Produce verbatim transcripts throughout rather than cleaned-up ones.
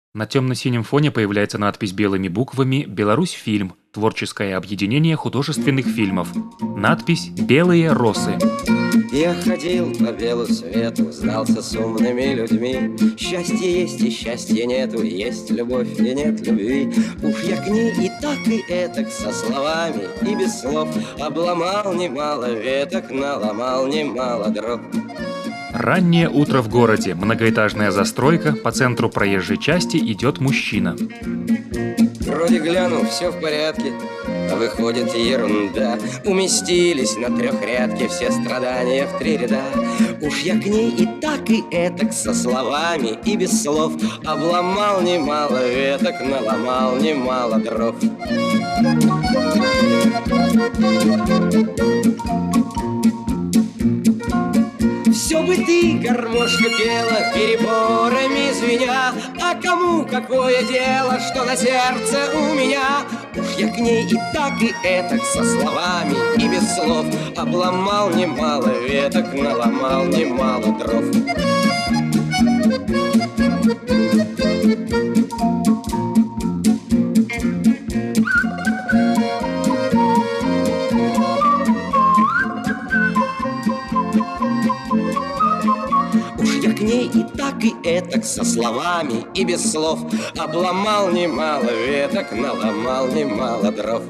На темно-синем фоне появляется надпись белыми буквами «Беларусь фильм. Творческое объединение художественных фильмов». Надпись «Белые росы». Я ходил по белу свету, знался с умными людьми. Счастье есть и счастья нету, есть любовь и нет любви. Уж я к ней и так и этак со словами и без слов обломал немало веток, наломал немало дров. Раннее утро в городе. Многоэтажная застройка. По центру проезжей части идет мужчина. Вроде гляну, все в порядке, а выходит ерунда. Уместились на трехрядке все страдания в три ряда. Уж я к ней и так и этак со словами и без слов обломал немало веток, наломал немало дров. Все бы ты, гармошка, пела, переборами звеня, а кому какое дело, что на сердце у меня? Уж я к ней и так и этак со словами и без слов обломал немало веток, наломал немало дров. К ней и так и этак со словами и без слов обломал немало веток, наломал немало дров.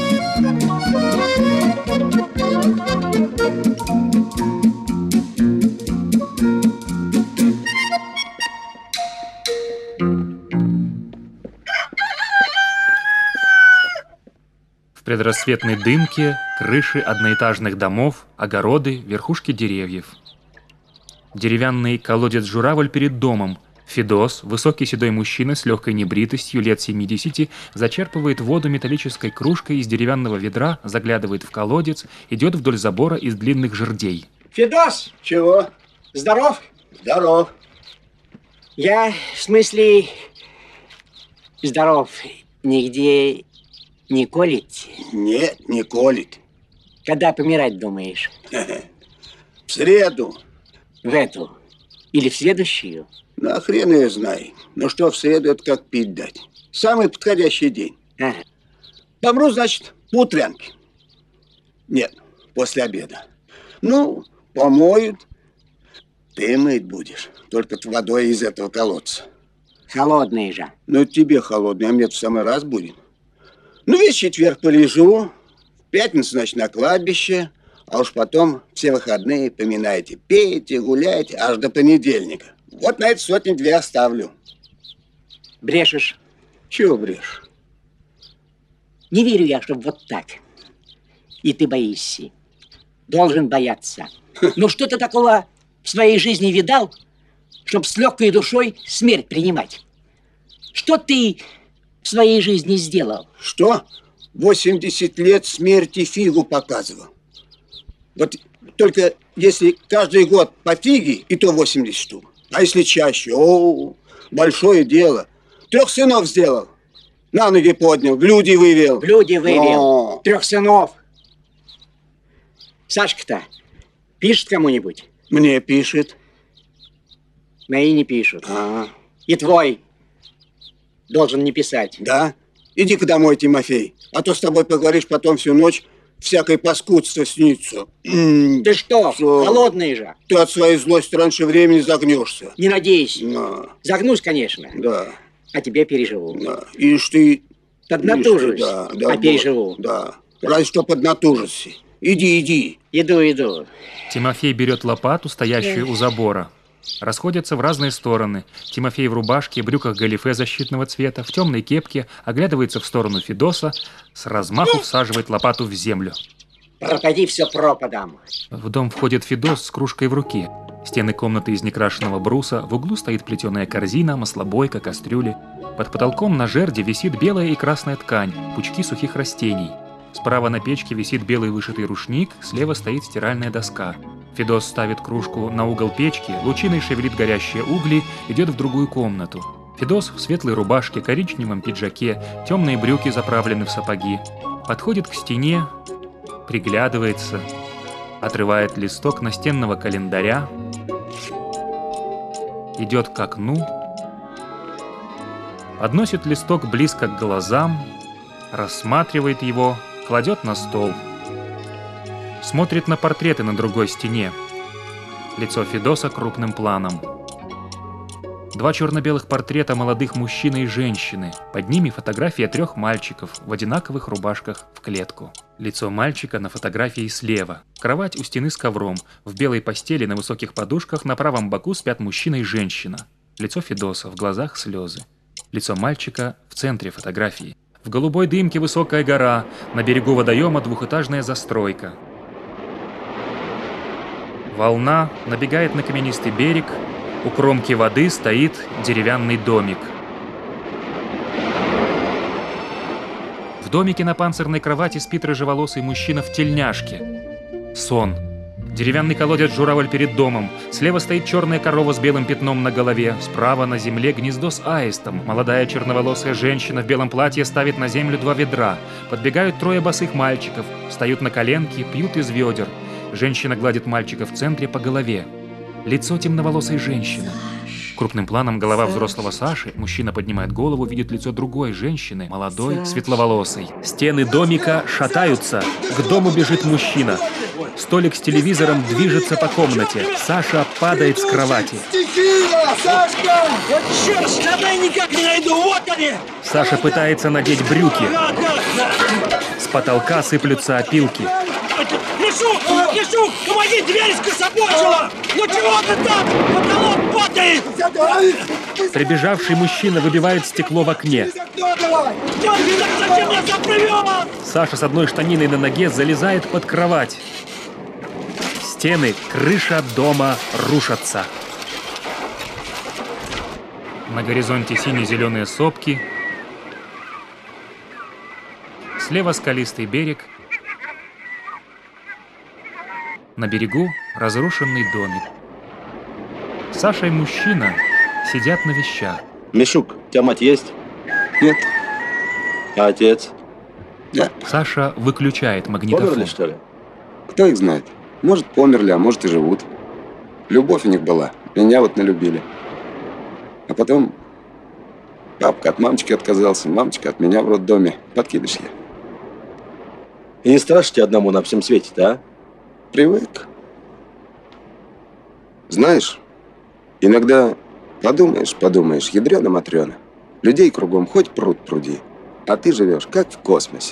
В предрассветной дымке крыши одноэтажных домов, огороды, верхушки деревьев. Деревянный колодец-журавль перед домом. Федос, высокий седой мужчина с легкой небритостью, лет семидесяти, зачерпывает воду металлической кружкой из деревянного ведра, заглядывает в колодец, идет вдоль забора из длинных жердей. Федос! Чего? Здоров? Здоров. Я, в смысле, здоров. Нигде не колет? Нет, не колет. Когда помирать думаешь? В среду. В эту? Или в следующую? На хрен я знаю. Ну что в среду, это как пить дать. Самый подходящий день. Ага. Помру, значит, по утрянке. Нет, после обеда. Ну, помоют. Ты мыть будешь. Только водой из этого колодца. Холодные же. Ну, тебе холодный, а мне в самый раз будет. Ну, весь четверг полежу. В пятницу, значит, на кладбище. А уж потом все выходные поминайте, пейте, гуляйте, аж до понедельника. Вот на эти сотни-две оставлю. Брешешь? Чего брешь? Не верю я, чтобы вот так. И ты боишься. Должен бояться. Ну что ты такого в своей жизни видал, чтобы с легкой душой смерть принимать? Что ты в своей жизни сделал? Что? восемьдесят лет смерти фигу показывал. Вот только если каждый год по фиге, и то восемьдесят штук. А если чаще? О, большое дело. Трех сынов сделал. На ноги поднял, в люди вывел. В люди вывел. О. Трех сынов. Сашка-то пишет кому-нибудь? Мне пишет. Мои не пишут. А. И твой должен не писать. Да? Иди-ка домой, Тимофей. А то с тобой поговоришь потом всю ночь. Всякое паскудство снится. Ты что? Что? Холодный же. Ты от своей злости раньше времени загнешься. Не надейся. Да. Загнусь, конечно. Да. А тебе переживу. Да. Ишь ты... Поднатужусь, да, да, а переживу. Да. Разве что поднатужишься. Иди, иди. Иду, иду. Тимофей берет лопату, стоящую у забора. Расходятся в разные стороны. Тимофей в рубашке, брюках галифе защитного цвета, в темной кепке, оглядывается в сторону Федоса, с размаху всаживает лопату в землю. Пропади все пропадом. В дом входит Федос с кружкой в руке. Стены комнаты из некрашенного бруса, в углу стоит плетеная корзина, маслобойка, кастрюли. Под потолком на жерде висит белая и красная ткань, пучки сухих растений. Справа на печке висит белый вышитый рушник, слева стоит стиральная доска. Федос ставит кружку на угол печки, лучиной шевелит горящие угли, идет в другую комнату. Федос в светлой рубашке, коричневом пиджаке, темные брюки заправлены в сапоги. Подходит к стене, приглядывается, отрывает листок настенного календаря, идет к окну, Подносит листок близко к глазам, рассматривает его, кладет на стол. Смотрит на портреты на другой стене. Лицо Федоса крупным планом. Два черно-белых портрета молодых мужчины и женщины. Под ними фотография трех мальчиков в одинаковых рубашках в клетку. Лицо мальчика на фотографии слева. Кровать у стены с ковром. В белой постели на высоких подушках на правом боку спят мужчина и женщина. Лицо Федоса, в глазах слезы. Лицо мальчика в центре фотографии. В голубой дымке высокая гора. На берегу водоема двухэтажная застройка. Волна набегает на каменистый берег. У кромки воды стоит деревянный домик. В домике на панцирной кровати спит рыжеволосый мужчина в тельняшке. Сон. Деревянный колодец журавль перед домом. Слева стоит черная корова с белым пятном на голове. Справа на земле гнездо с аистом. Молодая черноволосая женщина в белом платье ставит на землю два ведра. Подбегают трое босых мальчиков. Встают на коленки, пьют из ведер. Женщина гладит мальчика в центре по голове. Лицо темноволосой женщины. Крупным планом голова взрослого Саши. Мужчина поднимает голову, видит лицо другой женщины, молодой, светловолосой. Стены домика шатаются. К дому бежит мужчина. Столик с телевизором движется по комнате. Саша падает с кровати. Сашка! Вот черт, штаны никак не найду, вот они! Саша пытается надеть брюки. С потолка сыплются опилки. Мишук! Мишук! Помоги, дверь скособочила! Ну чего ты там? Потолок падает! Прибежавший мужчина выбивает стекло в окне. Дергай, так зачем я заплывет? Саша с одной штаниной на ноге залезает под кровать. Стены, крыша дома рушатся. На горизонте сине-зеленые сопки. Слева скалистый берег. На берегу разрушенный домик. Саша и мужчина сидят на вещах. Мишук, у тебя мать есть? Нет. А отец? Да. Саша выключает магнитофон. Померли, что ли? Кто их знает? Может, померли, а может и живут. Любовь у них была. Меня вот налюбили. А потом папка от мамочки отказался, мамочка от меня в роддоме. Подкидыш я. И не страшно тебе одному на всем свете-то, а? Привык. Знаешь, иногда подумаешь, подумаешь, ядрёна-матрёна. Людей кругом хоть пруд пруди, а ты живешь как в космосе.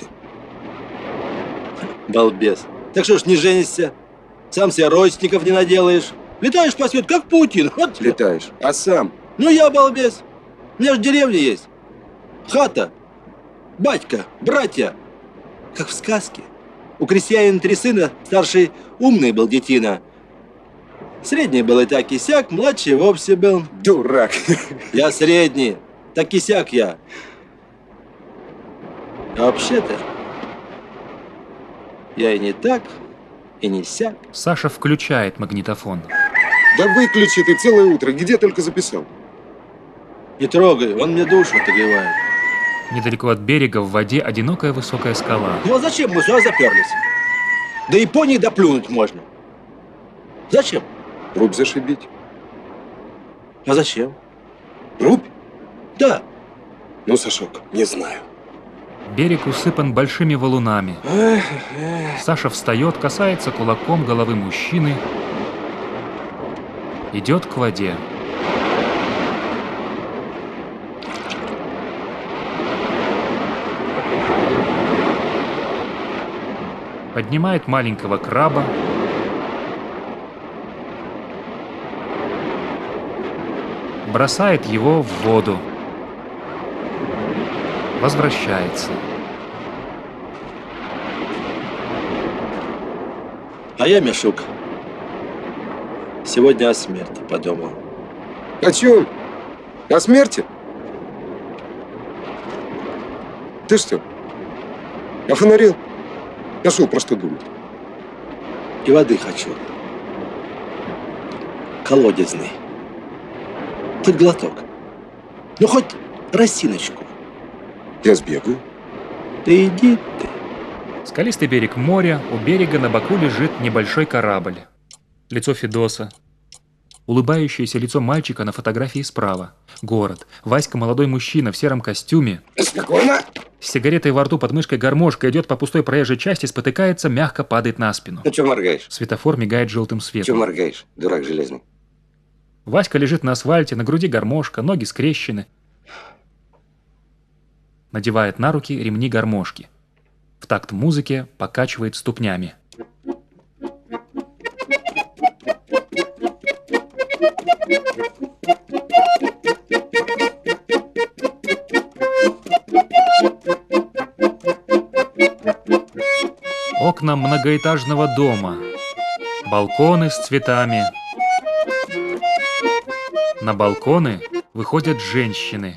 Балбес. Так что ж не женишься? Сам себе родственников не наделаешь. Летаешь по свету, как Путин. Вот. Летаешь, а сам? Ну я балбес. У меня же деревня есть. Хата. Батька, братья. Как в сказке. У крестьянина три сына, старший умный был детина. Средний был и так и сяк, младший вовсе был. Дурак. Я средний, так и сяк я. А вообще-то я и не так, и не сяк. Саша включает магнитофон. Да выключи ты целое утро, где только записал. Не трогай, он мне душу отогревает. Недалеко от берега в воде одинокая высокая скала. Ну а зачем мы сюда заперлись? До Японии доплюнуть можно. Зачем? Рубь зашибить. А зачем? Рубь? Да. Ну, Сашок, не знаю. Берег усыпан большими валунами. Саша встает, касается кулаком головы мужчины. Идет к воде. Поднимает маленького краба. Бросает его в воду. Возвращается. А я, Мишук, сегодня о смерти подумал. О чем? О смерти? Ты что, офонарил? Нашел про что думать. И воды хочу. Колодезный. Хоть глоток. Ну, хоть росиночку. Я сбегаю. Да иди ты. Скалистый берег моря, у берега на боку лежит небольшой корабль. Лицо Федоса. улыбающееся лицо мальчика на фотографии справа. Город. Васька, молодой мужчина в сером костюме. Спокойно. С сигаретой во рту под мышкой гармошка идет по пустой проезжей части, спотыкается, мягко падает на спину. Ну, что моргаешь? Светофор мигает желтым Что светом. моргаешь, дурак железный? Васька лежит на асфальте, на груди гармошка, ноги скрещены. Надевает на руки ремни гармошки. В такт музыке покачивает ступнями. Окна многоэтажного дома. Балконы с цветами. На балконы выходят женщины.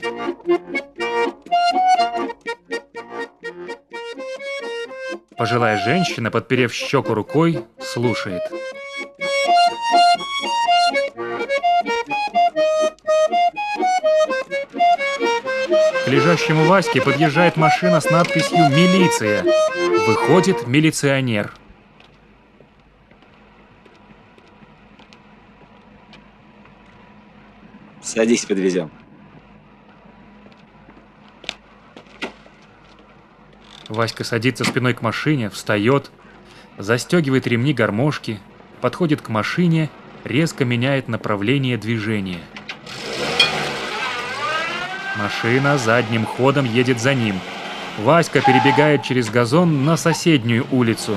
Пожилая женщина, подперев щеку рукой, слушает. К лежащему Ваське подъезжает машина с надписью «Милиция». Выходит милиционер. Садись, подвезем. Васька садится спиной к машине, встает, застегивает ремни гармошки, подходит к машине, резко меняет направление движения. Машина задним ходом едет за ним. Васька перебегает через газон на соседнюю улицу.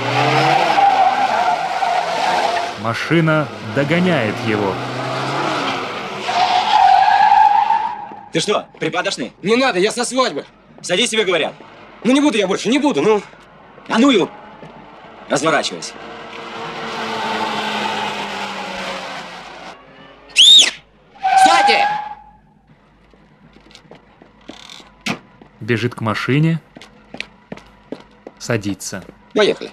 Машина догоняет его. Ты что, припадочный? Не надо, я со свадьбы. Садись, тебе говорят. Ну не буду я больше, не буду, ну. А ну его! Разворачивайся. Стойте! Бежит к машине, садится. Поехали.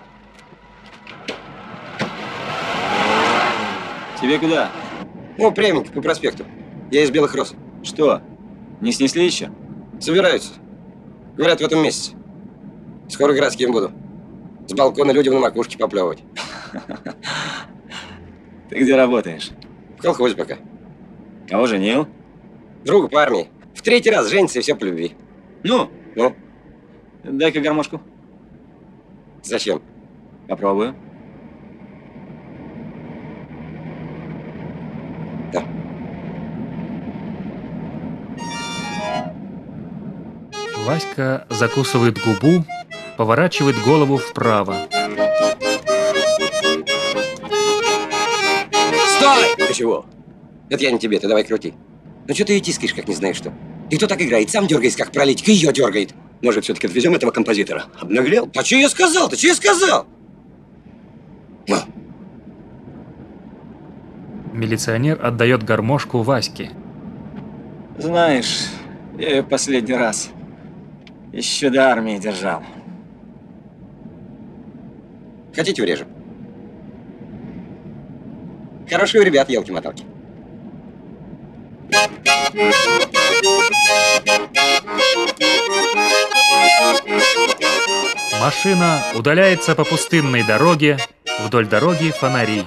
Тебе куда? Ну, пряменько по проспекту. Я из Белых Роз. Что, не снесли еще? Собираются. Говорят, в этом месяце. Скоро городским буду. С балкона людям на макушке поплевывать. Ты где работаешь? В колхозе пока. Кого женил? Друга по армии. В третий раз женится и все по любви. Ну, Ну, дай-ка гармошку. зачем? Попробую. Да. Васька закусывает губу, поворачивает голову вправо. Стой! Ты чего? Это я не тебе, ты давай крути. Ну что ты ее тискаешь, как не знаешь что? И кто так играет? Сам дергается, как пролить, и ее дергает. Может, все-таки отвезем этого композитора? Обнаглел? А что я сказал? Ты что я сказал? Ну, Милиционер отдает гармошку Ваське. Знаешь, я ее последний раз еще до армии держал. хотите врежем? Хорошие у ребят елки-моталки. Машина удаляется по пустынной дороге, вдоль дороги фонари.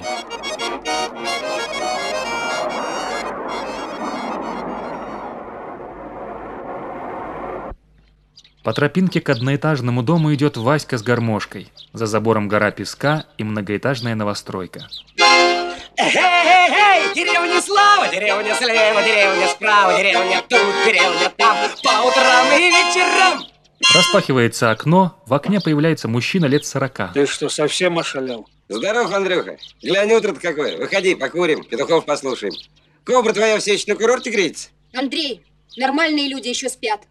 По тропинке к одноэтажному дому идет Васька с гармошкой. За забором гора песка и многоэтажная новостройка. Эй-эй-эй, деревня слава, деревня слева, деревня справа, деревня тут, деревня там, по утрам и вечерам. Распахивается окно, в окне появляется мужчина лет сорока. Ты что, совсем ошалел? Здоров, Андрюха. Глянь, утро-то какое. Выходи, покурим, петухов послушаем. Кобра твоя все еще на курорте греется? Андрей, нормальные люди еще спят.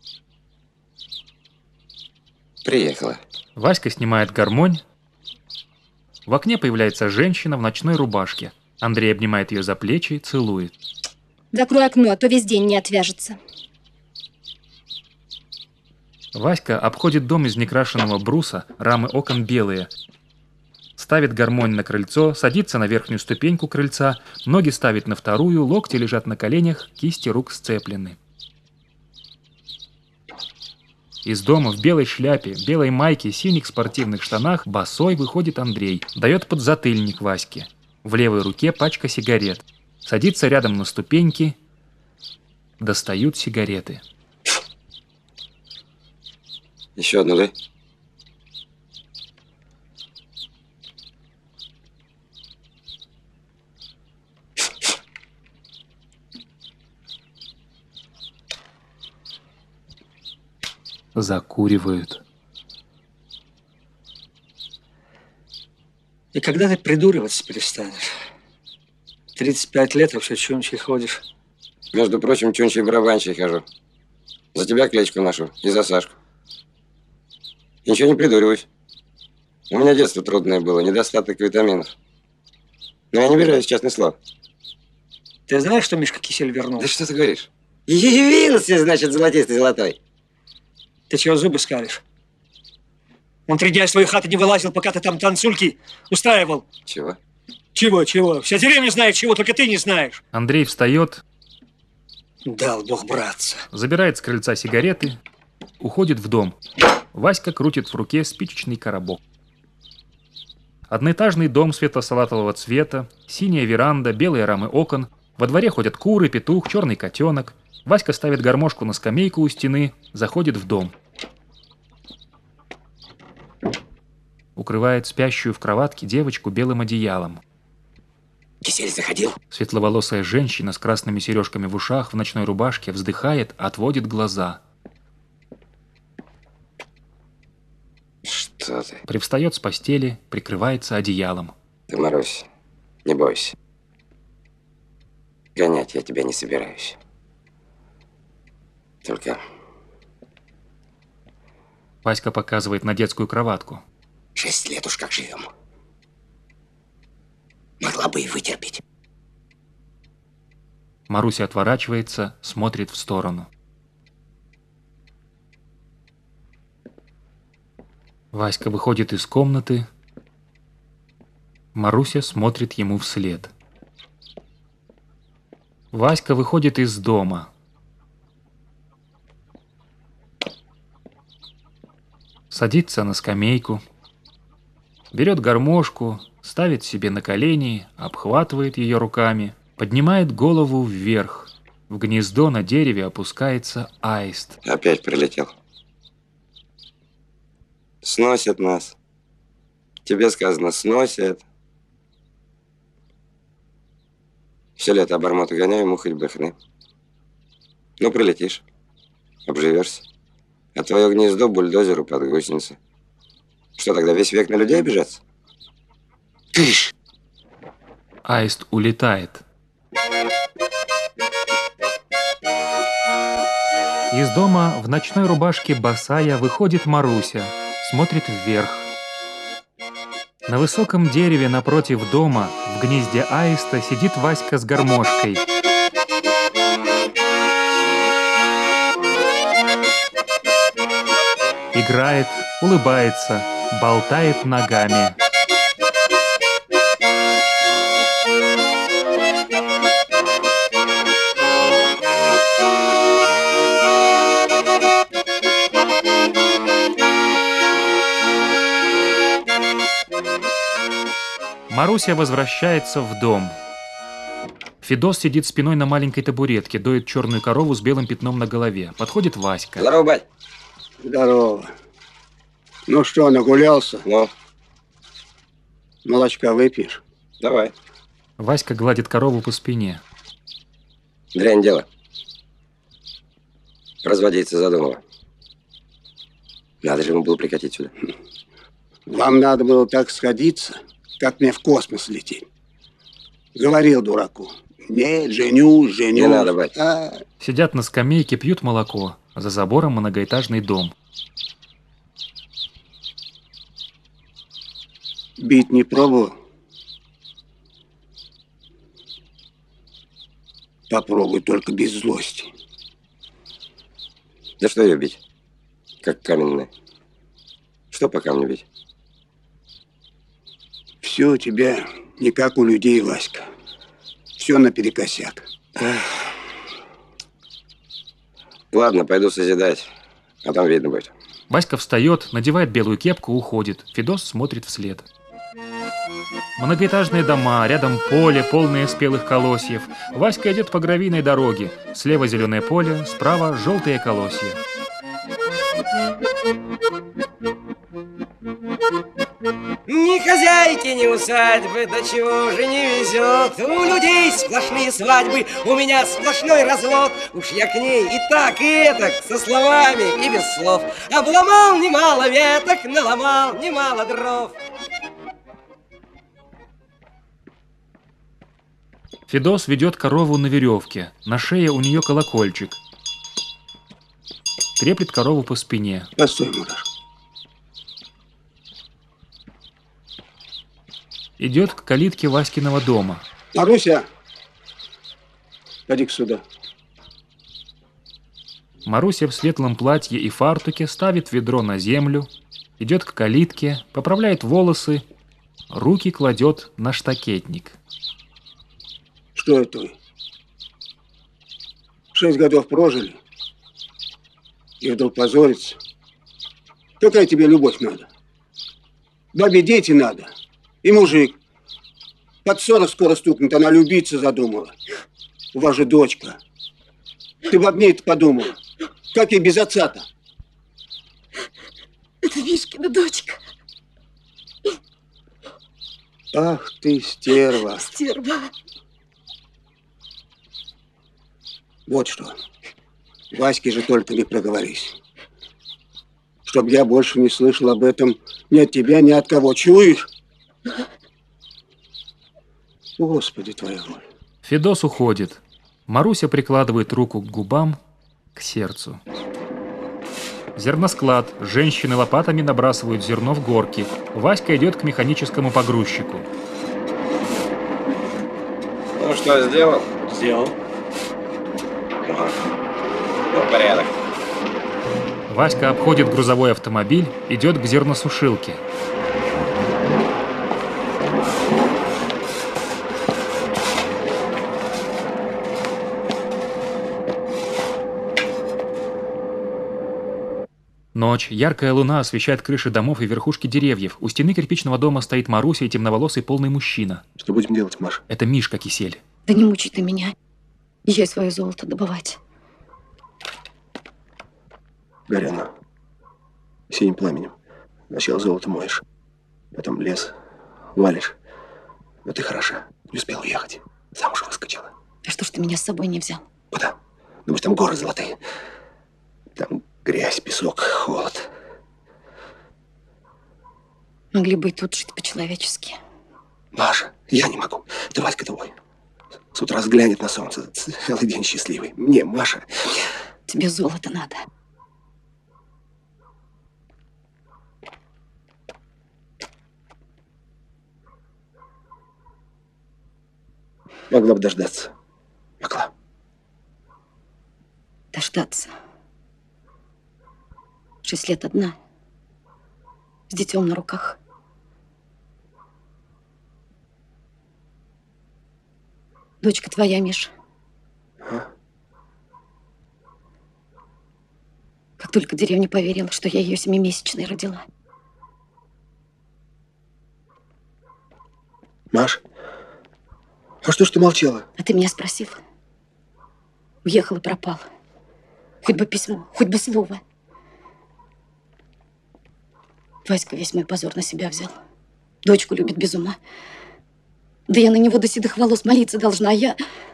Приехала. Васька снимает гармонь. В окне появляется женщина в ночной рубашке. Андрей обнимает ее за плечи и целует. Закрой окно, а то весь день не отвяжется. Васька обходит дом из некрашенного бруса, рамы окон белые. Ставит гармонь на крыльцо, садится на верхнюю ступеньку крыльца, ноги ставит на вторую, локти лежат на коленях, кисти рук сцеплены. Из дома в белой шляпе, белой майке, синих спортивных штанах босой выходит Андрей, дает подзатыльник Ваське. В левой руке пачка сигарет. Садится рядом на ступеньки, достают сигареты. Еще одну, дай. Закуривают. И когда ты придуриваться перестанешь? тридцать пять лет, а все чунчей ходишь. Между прочим, чунчей барабанщик хожу. За тебя кличку ношу и за Сашку. Ничего не придуриваюсь. У меня детство трудное было, недостаток витаминов. Но я не обижаюсь, честное слово. Ты знаешь, что Мишка Кисель вернул? Да что ты говоришь? Явился, значит, золотистый золотой. Ты чего зубы скалишь? Он три дня из твоей хаты не вылазил, пока ты там танцульки устраивал. Чего? Чего, чего? Вся деревня знает чего, только ты не знаешь. Андрей встает, дал Бог братца. забирает с крыльца сигареты, уходит в дом. Васька крутит в руке спичечный коробок. Одноэтажный дом светло-салатового цвета, синяя веранда, белые рамы окон. Во дворе ходят куры, петух, черный котенок. Васька ставит гармошку на скамейку у стены, заходит в дом. Укрывает спящую в кроватке девочку белым одеялом. Кисель заходил? Светловолосая женщина с красными сережками в ушах в ночной рубашке вздыхает, отводит глаза. Что ты? Привстает с постели, прикрывается одеялом. Ты, Марусь, не бойся. Гонять я тебя не собираюсь. Только... Васька показывает на детскую кроватку. Шесть лет уж как живем. Могла бы и вытерпеть. Маруся отворачивается, смотрит в сторону. Васька выходит из комнаты. Маруся смотрит ему вслед. Васька выходит из дома. Садится на скамейку. Берет гармошку, ставит себе на колени, обхватывает ее руками, поднимает голову вверх. В гнездо на дереве опускается аист. Опять прилетел. Сносят нас. Тебе сказано, сносят. Все лето обормоты гоняю, ему хоть бы хны. Ну, прилетишь, обживешься. А твое гнездо бульдозеру под гусеницы. Что тогда, весь век на людей обижаться? Кыш! Аист улетает. Из дома в ночной рубашке босая выходит Маруся, смотрит вверх. На высоком дереве напротив дома в гнезде аиста сидит Васька с гармошкой. Играет, улыбается, болтает ногами. Маруся возвращается в дом. Федос сидит спиной на маленькой табуретке, доит черную корову с белым пятном на голове. Подходит Васька. Здорово, бать. Здорово. Ну что, нагулялся? Ну, Молочка выпьешь? давай. Васька гладит корову по спине. Дрянь дело. Разводиться задумала. Надо же ему было прикатить сюда. Вам надо было так сходиться, как мне в космос лететь. Говорил дураку. Нет, женюсь, женюсь. Не надо, бать. А, Сидят на скамейке, пьют молоко. За забором многоэтажный дом. бить не пробовал? Попробуй только без злости. Да что ее бить? Как каменная. Что по камню бить? Все у тебя не как у людей, Васька. Все наперекосяк. Ладно, пойду созидать, а там видно будет. Васька встает, надевает белую кепку, уходит. Федос смотрит вслед. Многоэтажные дома, рядом поле, полное спелых колосьев. Васька идет по гравийной дороге. Слева зеленое поле, справа желтые колосья. Ни хозяйки, ни усадьбы, до чего же не везет. У людей сплошные свадьбы, у меня сплошной развод. Уж я к ней и так, и этак, со словами и без слов. Обломал немало веток, наломал немало дров. Федос ведет корову на веревке. На шее у нее колокольчик. Треплет корову по спине. Постой, Мураш. Идет к калитке Васькиного дома. Маруся, поди-ка сюда. Маруся в светлом платье и фартуке ставит ведро на землю, идет к калитке, поправляет волосы, руки кладет на штакетник. Что это вы? Шесть годов прожили, и вдруг позориться. Какая тебе любовь надо? Бабе дети надо, и мужик. Под сорок скоро стукнет, она любиться задумала. У вас же дочка. Ты бы об ней-то подумала. Как ей без отца-то? Это Мишкина дочка. Ах ты, стерва. Стерва. Вот что. Ваське же только не проговорись. Чтоб я больше не слышал об этом ни от тебя, ни от кого. Чуешь? Господи, твоя воля. Федос уходит. Маруся прикладывает руку к губам, к сердцу. Зерносклад. Женщины лопатами набрасывают зерно в горки. Васька идет к механическому погрузчику. Ну что, сделал? Сделал. Ну, порядок. Васька обходит грузовой автомобиль, идет к зерносушилке. Ночь. Яркая луна освещает крыши домов и верхушки деревьев. У стены кирпичного дома стоит Маруся и темноволосый полный мужчина. Что будем делать, Маш? Это Мишка Кисель. Да не мучай ты меня. Езжай свое золото добывать. Горя оно синим пламенем. Сначала золото моешь, потом лес валишь. Но ты хороша, не успела уехать. Замуж выскочила. А что ж ты меня с собой не взял? Куда? Думаешь, там горы золотые? Там грязь, песок, холод. Могли бы и тут жить по-человечески. Маша, я не могу. Ты Васька твой. С утра взглянет на солнце, целый день счастливый. Мне, Маша... Тебе золото надо. Могла бы дождаться. Могла. Дождаться. Шесть лет одна. С детем на руках. Дочка твоя, Миша. А? Как только деревня поверила, что я ее семимесячной родила. Маш, а что ж ты молчала? А ты меня спросил. Уехала, пропала. Хоть бы письмо, хоть бы слово. Васька весь мой позор на себя взял. Дочку любит без ума. Да я на него до седых волос молиться должна, а я...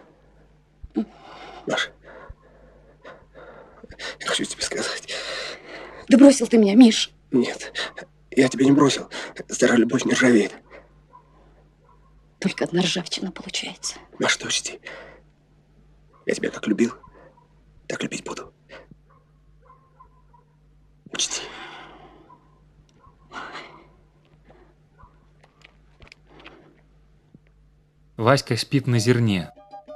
Маш, я хочу тебе сказать. Да бросил ты меня, Миш. Нет, я тебя не бросил. Старая любовь не ржавеет. Только одна ржавчина получается. Маш, ты учти. Я тебя как любил, так любить буду. Учти. Васька спит на зерне.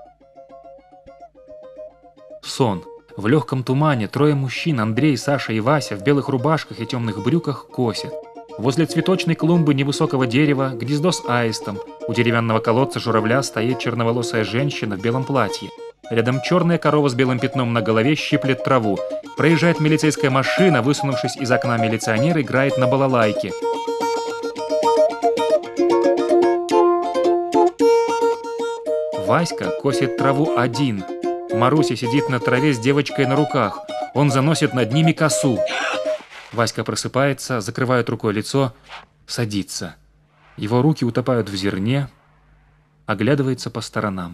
Сон. В легком тумане трое мужчин, Андрей, Саша и Вася, в белых рубашках и темных брюках, косят. Возле цветочной клумбы невысокого дерева гнездо с аистом. У деревянного колодца журавля стоит черноволосая женщина в белом платье. Рядом черная корова с белым пятном на голове щиплет траву. Проезжает милицейская машина, высунувшись из окна милиционер играет на балалайке. Васька косит траву один. Маруся сидит на траве с девочкой на руках. Он заносит над ними косу. Васька просыпается, закрывает рукой лицо, садится. Его руки утопают в зерне, оглядывается по сторонам.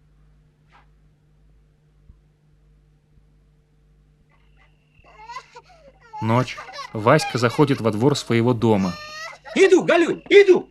Ночь. Васька заходит во двор своего дома. Иду, Галюнь, иду!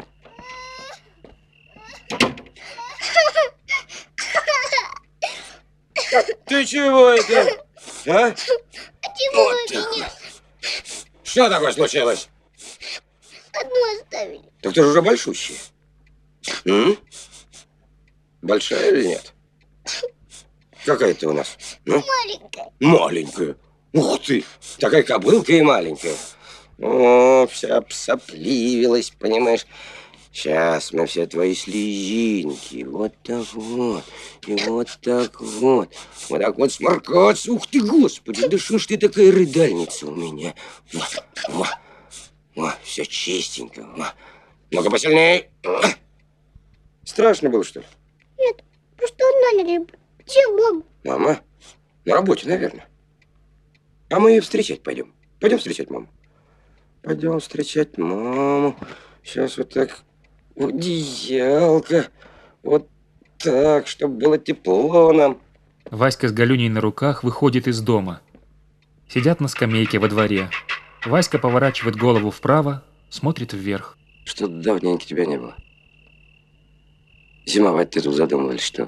Ты чего это? А? Чего меня? Что такое случилось? Одну оставили. Так ты же уже большущая. М? Большая или нет? Какая ты у нас? Ну? Маленькая. Маленькая. Ух ты! Такая кобылка и маленькая. О, вся обсопливилась, понимаешь? Сейчас мы все твои слезинки. Вот так вот. И вот так вот. Вот так вот сморкаться. Ух ты, Господи, да что ж ты такая рыдальница у меня? Во, во, во, все чистенько. Во. Ну-ка посильней. Страшно было, что ли? Нет, просто одна не люблю. Где мама? Мама? На работе, наверное. А мы ее встречать пойдем. Пойдем встречать маму. Пойдем встречать маму. Сейчас вот так в одеялко. Вот так, чтобы было тепло нам. Васька с Галюней на руках выходит из дома. Сидят на скамейке во дворе. Васька поворачивает голову вправо, смотрит вверх. Что-то давненько тебя не было. Зимовать ты тут задумал или что?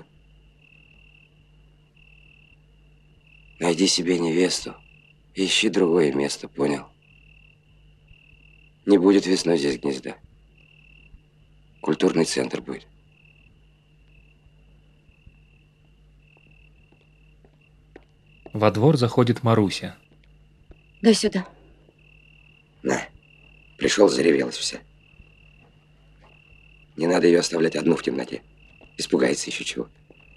Найди себе невесту. Ищи другое место, понял? Не будет весной здесь гнезда. Культурный центр будет. Во двор заходит Маруся. Дай сюда. На, пришел, заревелась вся. Не надо ее оставлять одну в темноте. Испугается еще чего.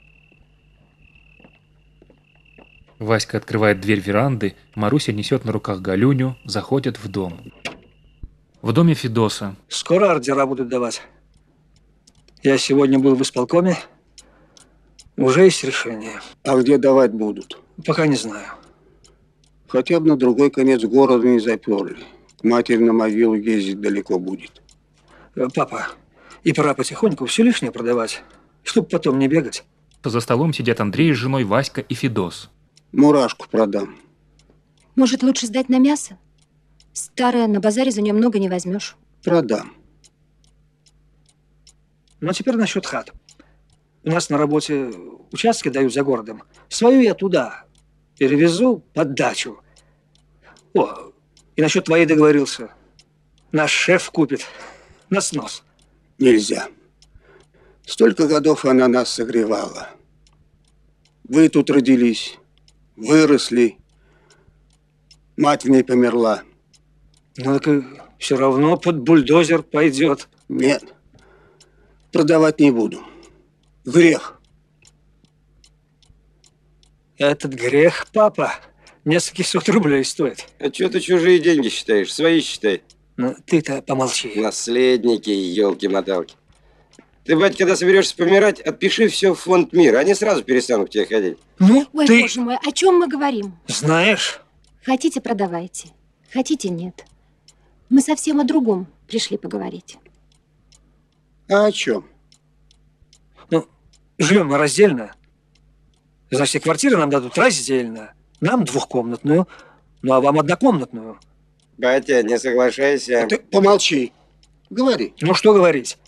Васька открывает дверь веранды, Маруся несет на руках Галюню, заходят в дом. В доме Федоса. Скоро ордера будут давать. Я сегодня был в исполкоме. Уже есть решение. А где давать будут? Пока не знаю. Хотя бы на другой конец города не заперли. Матери на могилу ездить далеко будет. Папа, и пора потихоньку все лишнее продавать, чтобы потом не бегать. За столом сидят Андрей с женой, Васька и Федос. Мурашку продам. Может, лучше сдать на мясо? Старое, на базаре за нее много не возьмешь. Продам. Ну, а теперь насчет хат. У нас на работе участки дают за городом. Свою я туда перевезу под дачу. О, и насчет твоей договорился. Наш шеф купит на снос. Нельзя. Столько годов она нас согревала. Вы тут родились, выросли. Мать в ней померла. Ну, так все равно под бульдозер пойдет. Нет. Продавать не буду. Грех. Этот грех, папа, несколько сот рублей стоит. А что ты чужие деньги считаешь? Свои считай. Ну, ты-то помолчи. Наследники, елки-моталки. Ты, батя, когда соберешься помирать, отпиши все в фонд мира. Они сразу перестанут к тебе ходить. Ну, Ой, ты... боже мой, о чем мы говорим? Знаешь... Хотите, продавайте. Хотите, нет. Мы совсем о другом пришли поговорить. А о чем? Ну, живем мы раздельно. Значит, и квартиры нам дадут раздельно. Нам двухкомнатную, ну а вам однокомнатную. Батя, не соглашайся. Ты помолчи. Говори. Ну, что говорить?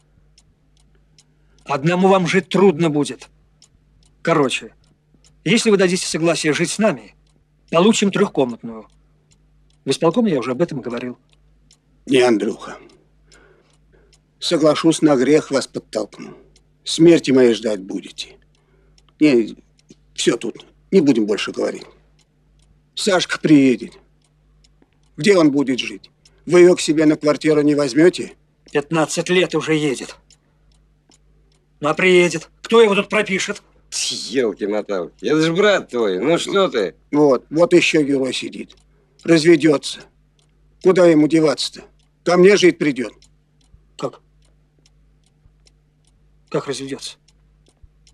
Одному вам жить трудно будет. Короче, если вы дадите согласие жить с нами, получим трехкомнатную. В исполкоме я уже об этом говорил. Не, Андрюха. Соглашусь, на грех вас подтолкну. Смерти моей ждать будете. Не, все тут. Не будем больше говорить. Сашка приедет. Где он будет жить? Вы ее к себе на квартиру не возьмете? пятнадцать лет уже едет. Ну, а приедет. Кто его тут пропишет? Елки-моталки. Это же брат твой. Ну что ты? Вот, вот еще герой сидит. Разведется. Куда ему деваться-то? Ко мне жить придет. Как? Как разведется?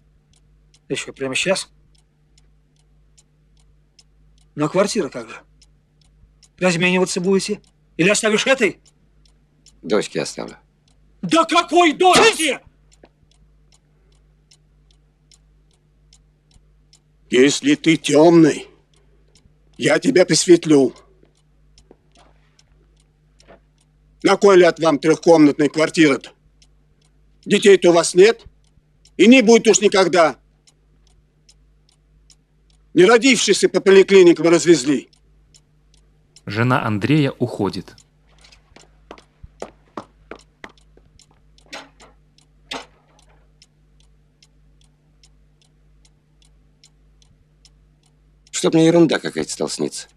Еще прямо сейчас? Ну, а квартира как же? Размениваться будете? Или оставишь этой? Дочке оставлю. Да какой дочке? Если ты темный, я тебя присветлю. На кой ляд вам трехкомнатная квартира-то? Детей-то у вас нет? И не будет уж никогда. Не родившиеся по поликлиникам развезли. Жена Андрея уходит. Чтоб мне ерунда какая-то стала сниться.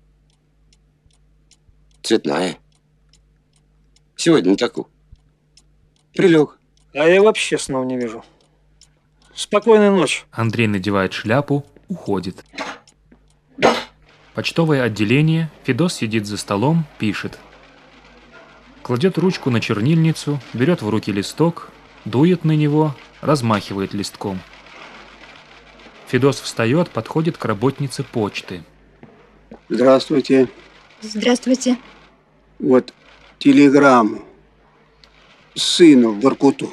Цветная. Сегодня на таку. Прилег. А я вообще снова не вижу. Спокойной ночи. Андрей надевает шляпу, уходит. Почтовое отделение. Федос сидит за столом, пишет. Кладет ручку на чернильницу, берет в руки листок, дует на него, размахивает листком. Федос встает, подходит к работнице почты. Здравствуйте. Здравствуйте. Вот телеграмму сыну в Воркуту.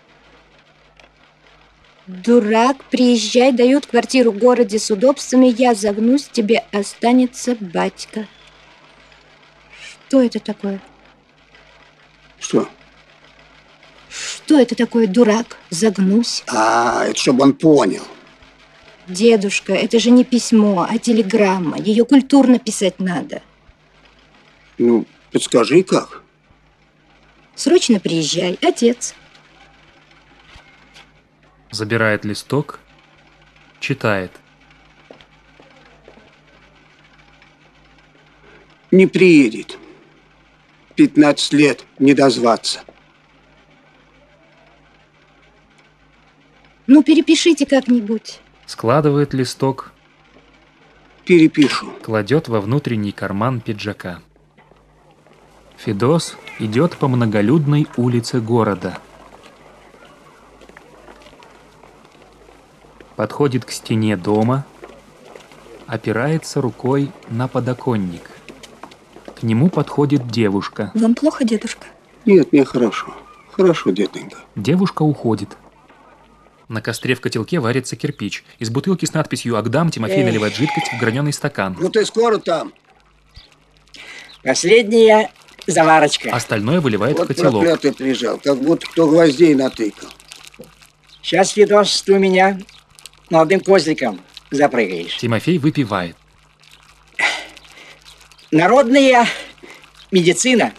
Дурак, приезжай, дают квартиру в городе с удобствами, я загнусь, тебе останется батька. Что это такое? Что? Что это такое, дурак? Загнусь. А, это чтобы он понял. Дедушка, это же не письмо, а телеграмма. Ее культурно писать надо. Ну, подскажи, как? Срочно приезжай, отец. Забирает листок, читает. Не приедет. Пятнадцать лет не дозваться. Ну, перепишите как-нибудь. Складывает листок. Перепишу. Кладет во внутренний карман пиджака. Федос идет по многолюдной улице города. Подходит к стене дома, опирается рукой на подоконник. К нему подходит девушка. Вам плохо, дедушка? Нет, мне хорошо. Хорошо, детонька. Девушка уходит. На костре в котелке варится кирпич. Из бутылки с надписью «Агдам» Тимофей Эх. наливает жидкость в граненый стакан. Ну ты скоро там? Последняя заварочка. Остальное выливает Вот в котелок. проклятый прижал, как будто кто гвоздей натыкал. Сейчас, Федос, ты у меня молодым козликом запрыгаешь. Тимофей выпивает. Народная медицина.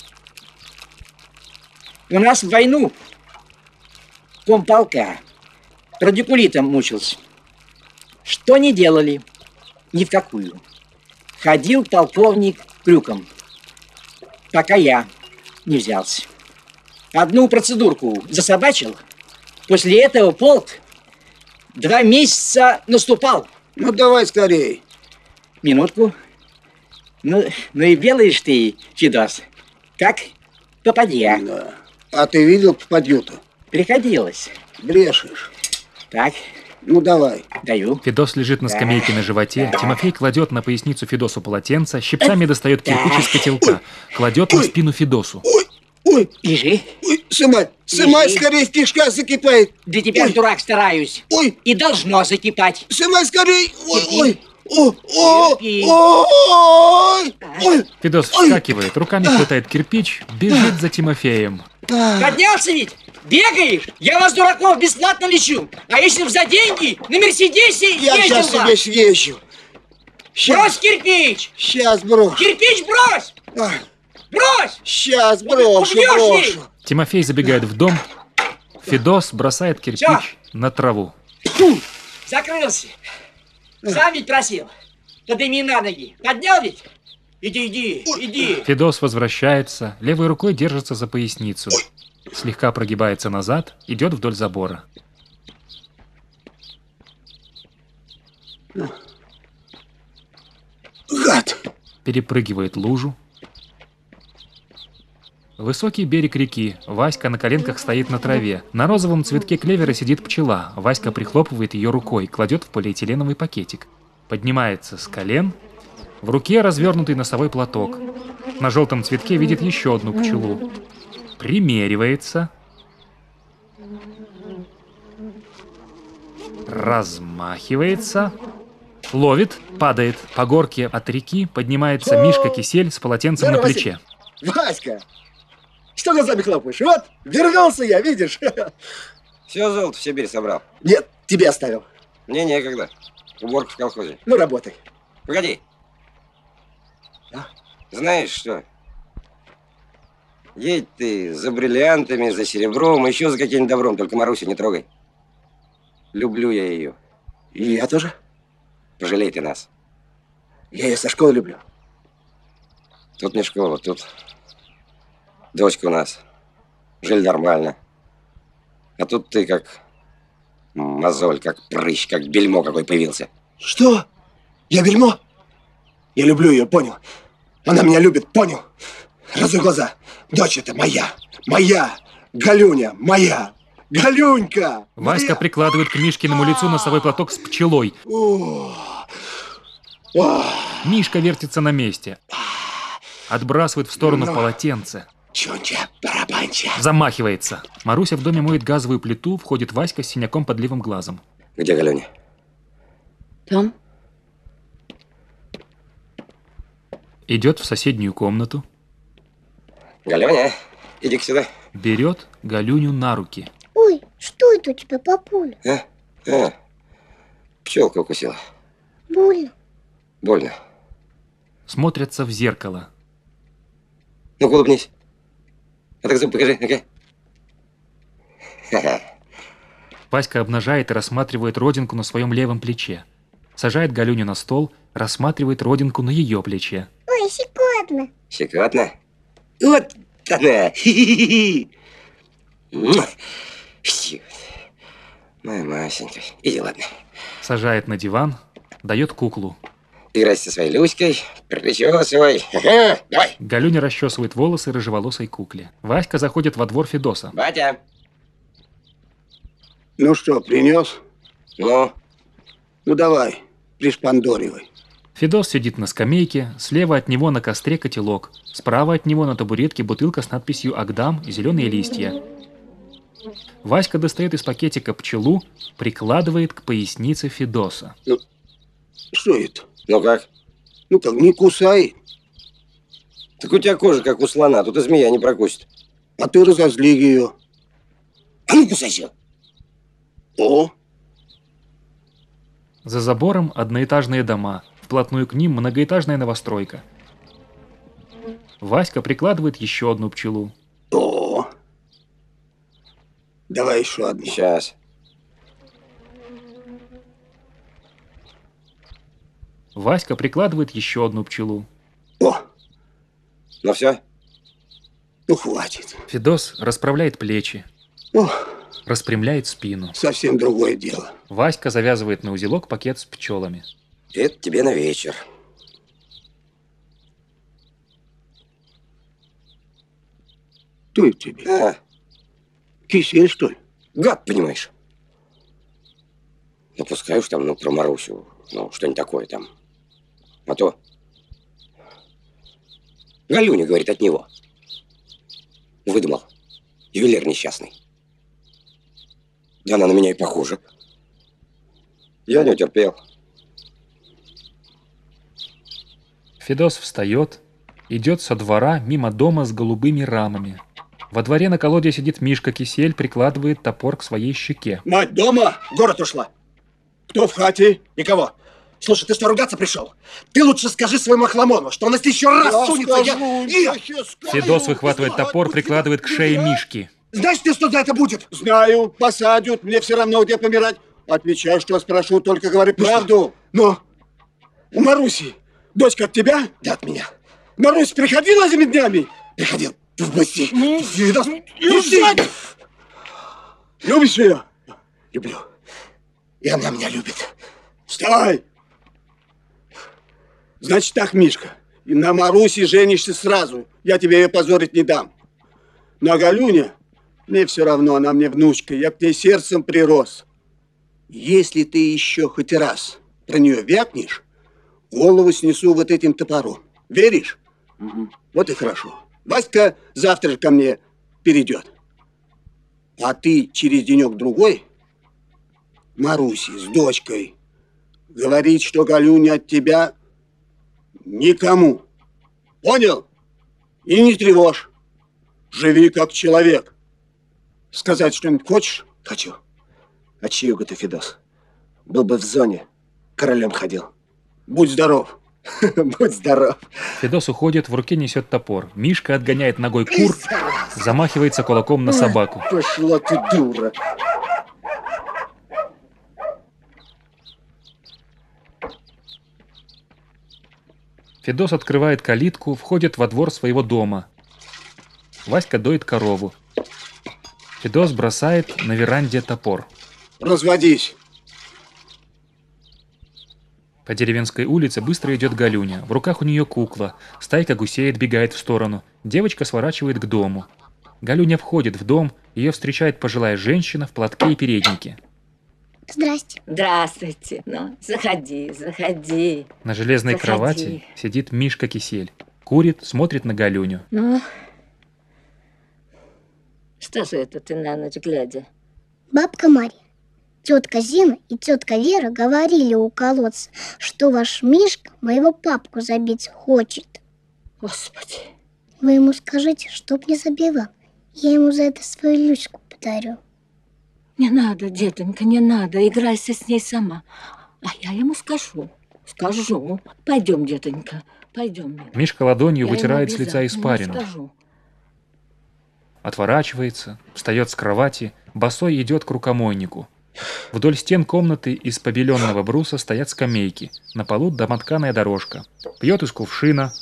У нас в войну комполка радикулитом мучился. Что не делали? Ни в какую. Ходил полковник крюком, пока я не взялся. Одну процедурку засобачил. После этого полк два месяца наступал. Ну давай скорей. Минутку. Ну, ну и белый ж ты, Федос. Как попадья. Да. А ты видел попадью-то? Приходилось. Брешешь. Так. Ну давай. Даю. Федос лежит на скамейке на животе. Тимофей кладет на поясницу Федосу полотенце, щипцами достает кирпич из котелка, кладет на спину Федосу. Ой, ой. Лежи. Ой, сымай, сымай, Лежи. скорее, кишка закипает. Для тебя, Ой. дурак, стараюсь. Ой. И должно закипать. Сымай скорей. Ой, Терпи. ой. О, о, Терпи. ой, ой. Федос вскакивает, руками хватает кирпич, бежит за Тимофеем. Поднялся ведь? Бегаешь? Я вас, дураков, бесплатно лечу. А если б за деньги на Мерседесе Я ездил сейчас бы? себе съезжу. Брось кирпич! Сейчас брошу. Кирпич брось! Ай, Брось! Сейчас брошу, Убьешь брошу. Тимофей забегает в дом. Федос бросает кирпич Всё. на траву. Фу, закрылся. Сам ведь просил. Подними на ноги. Поднял ведь? Иди, иди, иди. Федос возвращается, левой рукой держится за поясницу. Слегка прогибается назад, идет вдоль забора. Гад. Перепрыгивает лужу. Высокий берег реки. Васька на коленках стоит на траве. На розовом цветке клевера сидит пчела. Васька прихлопывает ее рукой, кладет в полиэтиленовый пакетик. Поднимается с колен. В руке развернутый носовой платок. На желтом цветке видит еще одну пчелу. Примеривается. Размахивается. Ловит, падает. По горке от реки поднимается Мишка Кисель с полотенцем Здорово, на плече. Васька! Что глазами хлопаешь? Вот, вернулся я, видишь? Все золото в Сибирь собрал. Нет, тебе оставил. Мне некогда. Уборка в колхозе. Ну, работай. Погоди. А? Знаешь что? Едь ты за бриллиантами, за серебром, еще за каким-нибудь добром, только Марусю не трогай. Люблю я ее. И я тоже. Пожалей ты нас. Я ее со школы люблю. Тут не школа, тут дочка у нас. Жили нормально. А тут ты как мозоль, как прыщ, как бельмо какой появился. Что? Я бельмо? Я люблю ее, понял? Она меня любит, понял? Разуй глаза. Дочь это моя. Моя. Галюня, моя. Галюнька! Васька моя. прикладывает к Мишкиному лицу носовой платок с пчелой. О, о. Мишка вертится на месте. Отбрасывает в сторону Но. полотенце. Чунча, барабанча. Замахивается. Маруся в доме моет газовую плиту, входит Васька с синяком под левым глазом. Где Галюня? Там. Идет в соседнюю комнату. Галюня, иди-ка сюда. Берет Галюню на руки. Ой, что это у тебя, папуля? А? А. Пчелка укусила. Больно. Больно. Смотрятся в зеркало. Ну-ка, улыбнись. А так зуб покажи, ну-ка. Ха-ха. Васька обнажает и рассматривает родинку на своем левом плече. Сажает Галюню на стол, рассматривает родинку на ее плече. Ой, щекотно. Щекотно? Вот она! Хи-хи-хи! Моя Масенька. Иди, ладно. Сажает на диван, дает куклу. Играйся со своей Люськой, причесывай. Ага, давай. Галюня расчесывает волосы рыжеволосой кукле. Васька заходит во двор Федоса. Батя. Ну что, принес? Ну? Ну давай, пришпандоривай. Федос сидит на скамейке, слева от него на костре котелок, справа от него на табуретке бутылка с надписью «Агдам» и зеленые листья. Васька достает из пакетика пчелу, прикладывает к пояснице Федоса. Ну, что это? Ну как? Ну как, не кусай. Так у тебя кожа как у слона, тут и змея не прокусит. А ты разозли ее. А ну кусайся. О! За забором одноэтажные дома, вплотную к ним многоэтажная новостройка. Васька прикладывает еще одну пчелу. О! Давай еще одну. Сейчас. Васька прикладывает еще одну пчелу. О! Ну все? Ну хватит. Федос расправляет плечи, О, распрямляет спину. совсем другое дело. Васька завязывает на узелок пакет с пчелами. Это тебе на вечер. Кто это тебе? А, Кисель, что ли? гад, понимаешь. Ну, пускай уж там, ну, про Марусю, ну, что-нибудь такое там. А то... Галюня, говорит, от него. Выдумал. Ювелир несчастный. Да она на меня и похожа. Я не утерпел. Федос встает, идет со двора мимо дома с голубыми рамами. Во дворе на колоде сидит Мишка Кисель, прикладывает топор к своей щеке. Мать дома, в город ушла. Кто в хате? Никого. Слушай, ты что, ругаться пришел? Ты лучше скажи своему Охламону, что он если еще раз Я сунется, я... скажу, я... я скажу. Федос выхватывает топор, прикладывает к шее Мишки. Знаешь ты, что за это будет? Знаю, посадят, мне все равно где помирать. Отвечай, что спрошу, только говори Ну правду. Ну, у Маруси дочка от тебя? Да, от меня. Марусь приходила этими днями? Приходил. В гости. Федос, пусти! Любишь ее? Люблю. И она меня любит. Вставай! Значит так, Мишка, и на Маруси женишься сразу. Я тебе ее позорить не дам. Но Галюня, мне все равно, она мне внучка, я к ней сердцем прирос. Если ты еще хоть раз про нее вякнешь, голову снесу вот этим топором. Веришь? Угу. Вот и хорошо. Васька завтра же ко мне перейдет. А ты через денек-другой Марусе с дочкой говорить, что Галюня от тебя никому. Понял? И не тревожь. Живи как человек. Сказать что-нибудь хочешь? Хочу. А чьюга ты, Федос? Был бы в зоне, королем ходил. Будь здоров. Будь здоров. Федос уходит, в руке несет топор. Мишка отгоняет ногой кур, замахивается кулаком на собаку. Пошла ты, дура. Федос открывает калитку, входит во двор своего дома. Васька доит корову. Федос бросает на веранде топор. Разводись. По деревенской улице быстро идет Галюня. В руках у нее кукла. Стайка гусей отбегает в сторону. Девочка сворачивает к дому. Галюня входит в дом. Ее встречает пожилая женщина в платке и переднике. Здрасте. Здравствуйте. Ну, заходи, заходи. На железной заходи. кровати сидит Мишка Кисель. Курит, смотрит на Галюню. Ну, что же это ты на ночь глядя? Бабка Марья, тетка Зина и тетка Вера говорили у колодца, что ваш Мишка моего папку забить хочет. Господи. Вы ему скажите, чтоб не забивал. Я ему за это свою Люську подарю. Не надо, детонька, не надо. Играйся с ней сама. А я ему скажу. Скажу. Пойдем, детонька, пойдем. Мишка ладонью Я вытирает с ему лица испарину. скажу. Отворачивается, встает с кровати, босой идет к рукомойнику. Вдоль стен комнаты из побеленного бруса стоят скамейки. На полу домотканая дорожка. Пьет из кувшина,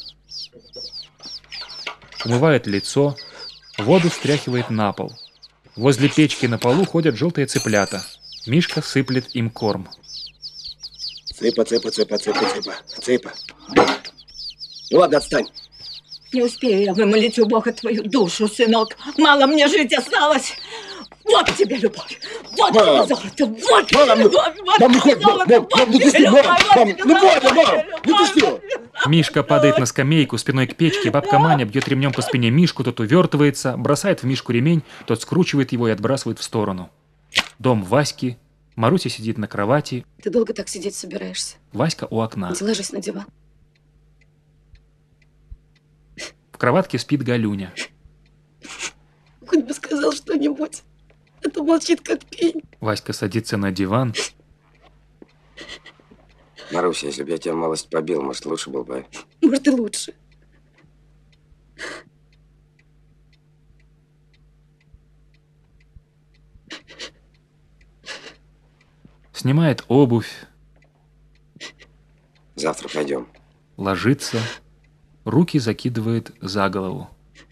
умывает лицо, воду стряхивает на пол. Возле печки на полу ходят желтые цыплята. Мишка сыплет им корм. Цыпа, цыпа, цыпа, цыпа, цыпа, цыпа. Ну ладно, отстань. Не успею я вымолить у Бога твою душу, сынок. Мало мне жить осталось. Вот тебе любовь. Вот мам, тебе золото. Вот мам, тебе любовь. Вот мам, ну тебе хоть, золото. мам, Вот мам, ну ты тебе что, любовь. мам, Вот мам, тебе ну золото. Бодя, мам, ну ты что? Мишка падает на скамейку спиной к печке, бабка Маня бьет ремнем по спине Мишку, тот увертывается, бросает в Мишку ремень, тот скручивает его и отбрасывает в сторону. Дом Васьки. Маруся сидит на кровати. Ты долго так сидеть собираешься? Васька у окна. Иди ложись на диван. В кроватке спит Галюня. Хоть бы сказал что-нибудь. А то молчит как пень. Васька садится на диван. Маруся, если бы я тебя малость побил, может, лучше был бы. Может, и лучше. Снимает обувь. Завтра пойдем. Ложится. Руки закидывает за голову.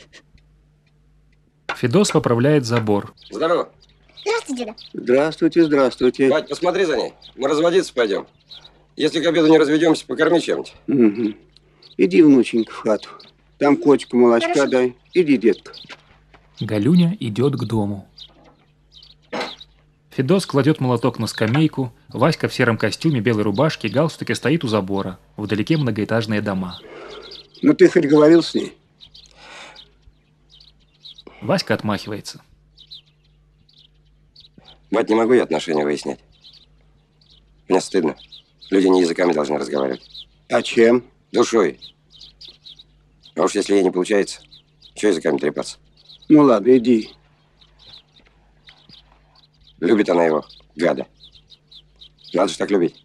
Федос поправляет забор. Здорово. Здравствуйте, деда. Здравствуйте, здравствуйте. Бать, посмотри за ней. Мы разводиться пойдем. Если к обеду не разведемся, покорми чем-нибудь. Угу. Иди, внученька, в хату. Там котику молочка Хорошо. дай. Иди, детка. Галюня идет к дому. Федос кладет молоток на скамейку. Васька в сером костюме, белой рубашке, галстуке стоит у забора. Вдалеке многоэтажные дома. Ну ты хоть говорил с ней? Васька отмахивается. Бать, не могу я отношения выяснять. Мне стыдно. Люди не языками должны разговаривать. А чем? Душой. А уж если ей не получается, что языками трепаться? Ну ладно, иди. Любит она его, гада. Надо же так любить.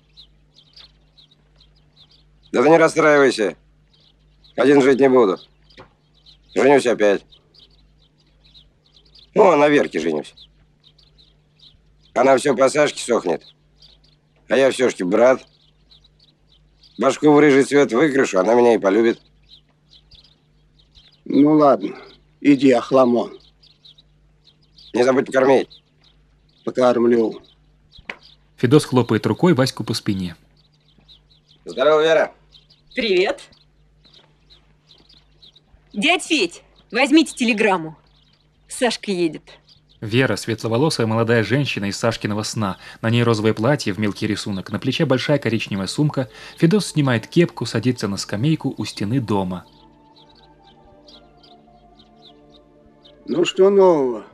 Да ты не расстраивайся. Один жить не буду. Женюсь опять. Ну, а на Верке женюсь. Она все по Сашке сохнет. А я все-таки брат. Башку в рыжий цвет выкрашу, она меня и полюбит. Ну ладно, иди, охламон. Не забудь покормить. Покормлю. Федос хлопает рукой Ваську по спине. Здорово, Вера. Привет. Дядь Федь, возьмите телеграмму. Сашка едет. Вера, светловолосая молодая женщина из Сашкиного сна. На ней розовое платье в мелкий рисунок, на плече большая коричневая сумка. Федос снимает кепку, садится на скамейку у стены дома. Ну, что нового?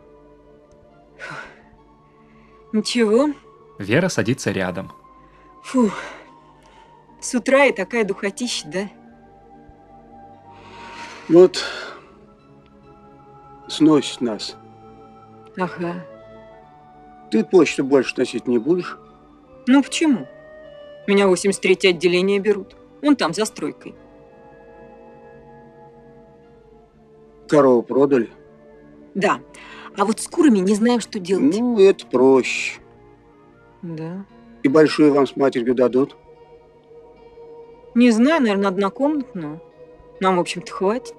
Ничего. Вера садится рядом. Фу, с утра и такая духотища, да? Вот сносит нас. Ага. Ты почту больше носить не будешь? Ну почему? Меня в восемьдесят третье отделение берут. Вон там, за стройкой. Корову продали? Да. А вот с курами не знаем, что делать. Ну, это проще. Да. И большую вам с матерью дадут? Не знаю, наверное, однокомнатную. Нам, в общем-то, хватит.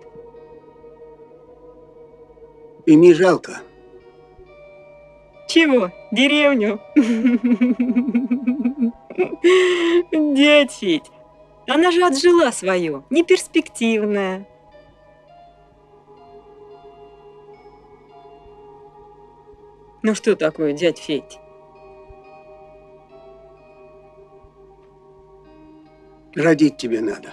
И не жалко. Чего? Деревню? Дядь Федь, она же отжила свое, неперспективная. Ну что такое, дядь Федь? Родить тебе надо.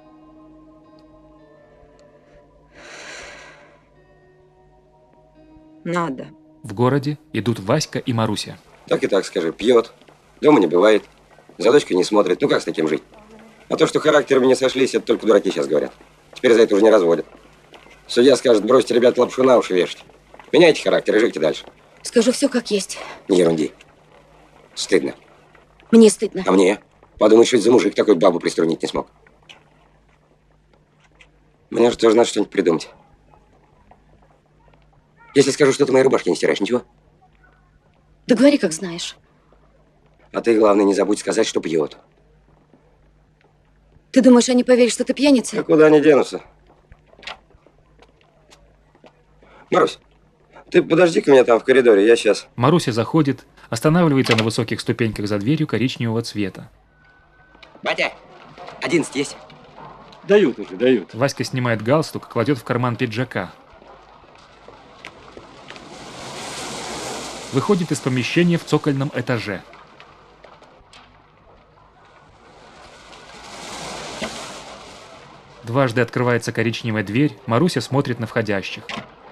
Надо. В городе идут Васька и Маруся. Так и так скажи, пьет, дома не бывает, за дочкой не смотрит. Ну как с таким жить? А то, что характерами не сошлись, это только дураки сейчас говорят. Теперь за это уже не разводят. Судья скажет, бросьте, ребят, лапшу на уши вешать. Меняйте характер и живите дальше. Скажу все как есть. Не ерунди. Стыдно. Мне стыдно. А мне? Подумать, что это за мужик такой бабу приструнить не смог. Мне же тоже надо что-нибудь придумать. Если скажу, что ты мои рубашки не стираешь, ничего? Да говори, как знаешь. А ты, главное, не забудь сказать, что пьет. Ты думаешь, они поверят, что ты пьяница? А куда они денутся? Марусь, ты подожди-ка меня там в коридоре, я сейчас. Маруся заходит, останавливается на высоких ступеньках за дверью коричневого цвета. Батя, одиннадцать есть? Дают уже, дают. Васька снимает галстук, кладет в карман пиджака. Выходит из помещения в цокольном этаже. Дважды открывается коричневая дверь, Маруся смотрит на входящих.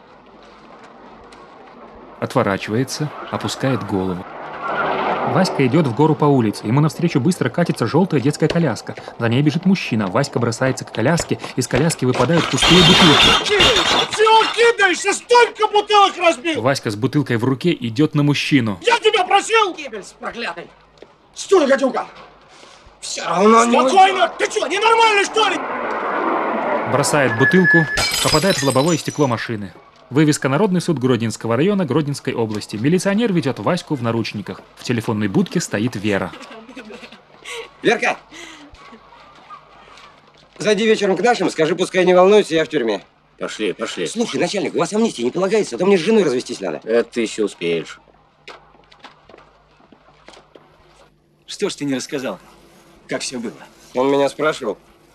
Отворачивается, опускает голову. Васька идет в гору по улице. Ему навстречу быстро катится желтая детская коляска. За ней бежит мужчина. Васька бросается к коляске. Из коляски выпадают пустые бутылки. Чего кидаешься? Столько бутылок разбил! Васька с бутылкой в руке идет на мужчину. Я тебя просил! Геббельс, проклятый! Стой, гадюка! Все равно не... Спокойно! Ты что, ненормальный, что ли? Бросает бутылку, попадает в лобовое стекло машины. Вывеска «Народный суд Гродненского района Гродненской области». Милиционер ведет Ваську в наручниках. В телефонной будке стоит Вера. Верка! Зайди вечером к нашим, скажи, пускай не волнуются, я в тюрьме. Пошли, пошли. Слушай, начальник, у вас амнистия не полагается, а то мне с женой развестись надо. Это ты еще успеешь. Что ж ты не рассказал, как все было? Он меня спрашивал.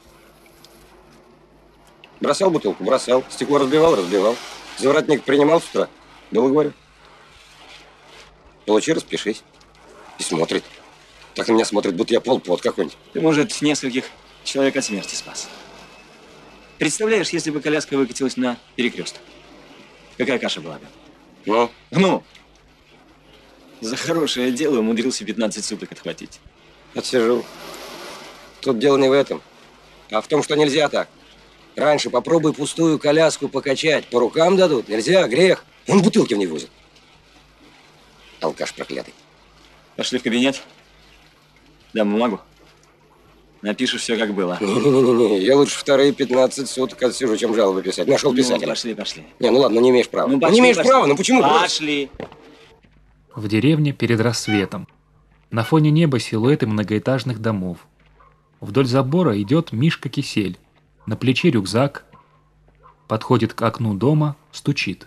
Бросал бутылку? Бросал. Стекло разбивал? Разбивал. Заворотник принимал с утра? Было, говорю. Получи, распишись. И смотрит. Так на меня смотрит, будто я полпот какой-нибудь. Ты, может, нескольких человек от смерти спас. Представляешь, если бы коляска выкатилась на перекресток? Какая каша была бы? Ну? Ну? За хорошее дело умудрился пятнадцать суток отхватить. Отсижу. Тут дело не в этом, а в том, что нельзя так. Раньше попробуй пустую коляску покачать. По рукам дадут. Нельзя, грех. Он бутылки в ней возит. Алкаш проклятый. Пошли в кабинет. Дам бумагу. Напишешь все, как было. Не-не-не, я лучше вторые пятнадцать суток отсижу, чем жалобы писать. Нашел писателя. Ну, пошли, пошли. Не, ну ладно, ну не имеешь права. Ну, Ну, пошли, не имеешь пошли. права, ну почему? Пошли. В деревне перед рассветом. На фоне неба силуэты многоэтажных домов. Вдоль забора идет Мишка Кисель. На плече рюкзак. Подходит к окну дома, стучит.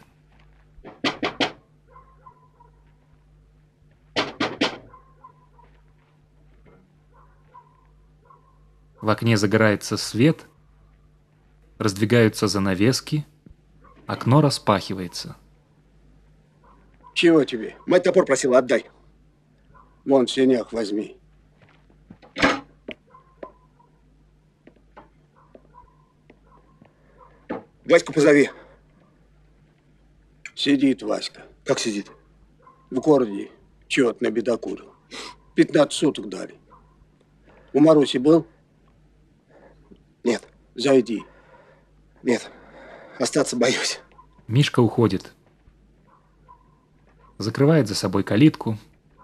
В окне загорается свет, раздвигаются занавески, окно распахивается. Чего тебе? Мать топор просила, отдай. Вон в сенях возьми. Ваську позови. Сидит Васька. Как сидит? В городе чет на бедокуру. пятнадцать суток дали. У Маруси был? Нет. Зайди. Нет. Остаться боюсь. Мишка уходит. Закрывает за собой калитку.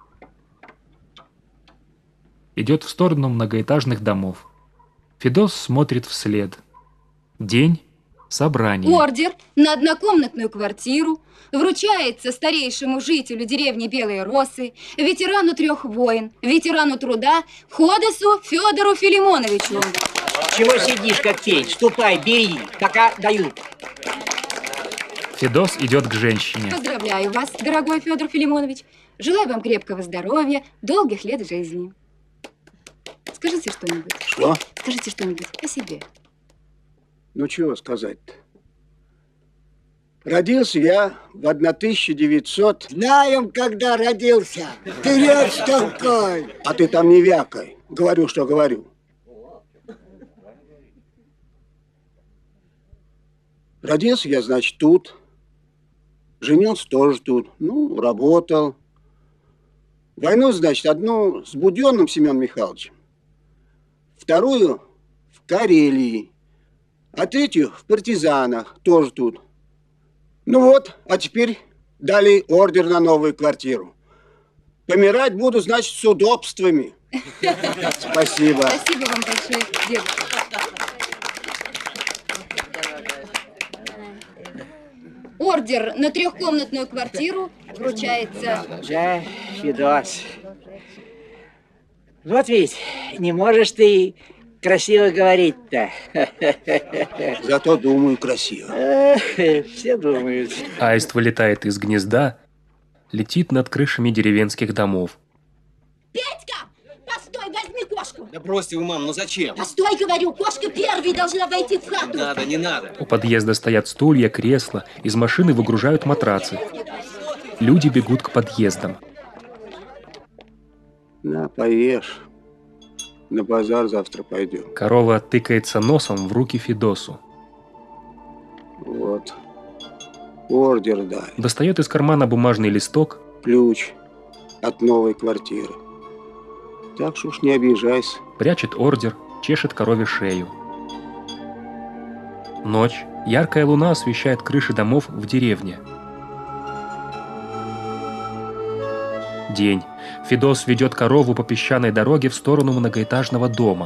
Идет в сторону многоэтажных домов. Федос смотрит вслед. День. Собрание. Ордер на однокомнатную квартиру вручается старейшему жителю деревни Белые Росы, ветерану трех войн, ветерану труда Ходосу Федору Филимоновичу. Чего сидишь, как тень? Ступай, бери, пока дают. Федос идет к женщине. Поздравляю вас, дорогой Федор Филимонович. Желаю вам крепкого здоровья, долгих лет жизни. Скажите что-нибудь. Что? Скажите что-нибудь о себе. Ну, чего сказать-то? Родился я в тысяча девятьсот... Знаем, когда родился. Ты речь такой. А ты там не вякай. Говорю, что говорю. Родился я, значит, тут. Женился тоже тут. Ну, работал. Войну, значит, одну с Буденным Семеном Михайловичем. Вторую в Карелии. А третью в партизанах, тоже тут. Ну вот, а теперь дали ордер на новую квартиру. Помирать буду, значит, с удобствами. Спасибо. Спасибо вам большое, дедушка. Ордер на трехкомнатную квартиру вручается... Да, Федос. Вот ведь, не можешь ты красиво говорить-то. Зато думаю красиво. Все думают. Аист вылетает из гнезда, летит над крышами деревенских домов. Петька, постой, возьми кошку. Да бросьте вы, мам, ну зачем? Постой, говорю, кошка первой должна войти в хату. Не надо, не надо. У подъезда стоят стулья, кресла, из машины выгружают матрацы. Люди бегут к подъездам. На, поешь. На базар завтра пойдем. Корова тыкается носом в руки Федосу. Вот. Ордер дай. Достает из кармана бумажный листок. Ключ от новой квартиры. Так что уж не обижайся. Прячет ордер, чешет корове шею. Ночь. Яркая луна освещает крыши домов в деревне. День. Федос ведет корову по песчаной дороге в сторону многоэтажного дома.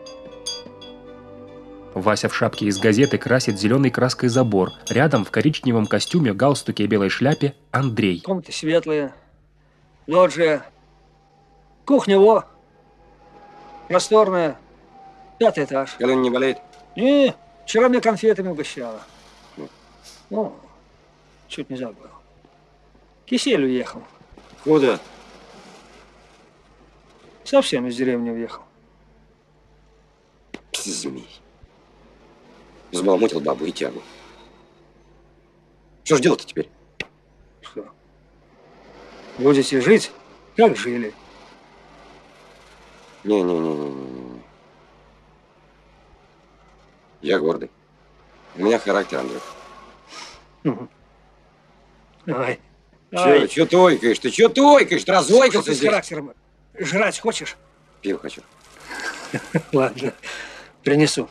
Вася в шапке из газеты красит зеленой краской забор. Рядом в коричневом костюме, галстуке и белой шляпе Андрей. Комнаты светлые, лоджия, кухня, во, просторная, пятый этаж. Колен не болеет? Не, вчера мне конфетами угощала. Ну, чуть не забыл. Кисель уехал. Куда? Совсем из деревни уехал. Змей. Взбаламутил бабу и тягу. Что ж делать-то теперь? Что? Будете жить, как жили. Не-не-не-не-не. Я гордый. У меня характер, Андрей. Угу. Давай. Че, че тойкаешь? Ты че тойкаешь? Ты разойкался с здесь? характером. Жрать хочешь? Пиво хочу. Ладно, принесу.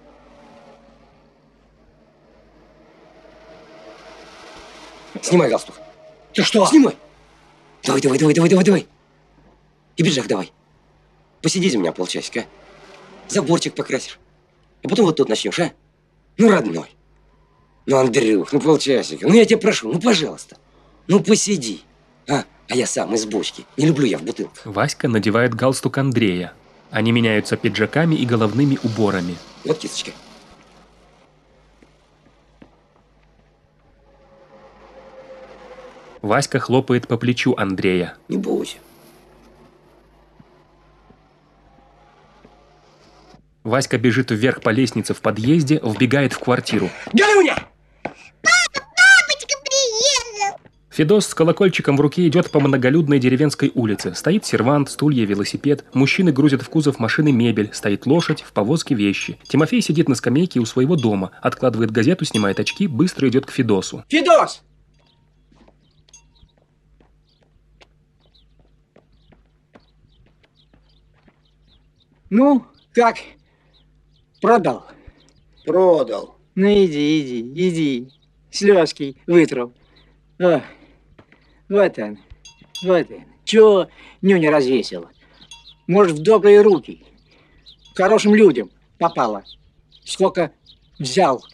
Снимай галстук. Ты что? Снимай. Давай, давай, давай, давай, давай, давай. И пиджак давай. Посиди за меня полчасика, а? Заборчик покрасишь. А потом вот тут начнешь, а? Ну, родной. Ну, Андрюх, ну полчасика. Ну, я тебя прошу, ну, пожалуйста. Ну, посиди. А, а я сам из бочки. Не люблю я в бутылках. Васька надевает галстук Андрея. Они меняются пиджаками и головными уборами. Вот кисточка. Васька хлопает по плечу Андрея. Не бойся. Васька бежит вверх по лестнице в подъезде, вбегает в квартиру. Галюня! Папа, папочка приехал! Федос с колокольчиком в руке идет по многолюдной деревенской улице. Стоит сервант, стулья, велосипед. Мужчины грузят в кузов машины мебель. Стоит лошадь, в повозке вещи. Тимофей сидит на скамейке у своего дома. Откладывает газету, снимает очки, быстро идет к Федосу. Федос! Ну, как? Продал? Продал. Ну иди, иди, иди. Слезки вытру. О, вот он, вот он. Чего нюня развесила? Может, в добрые руки. К хорошим людям попала. Сколько взял.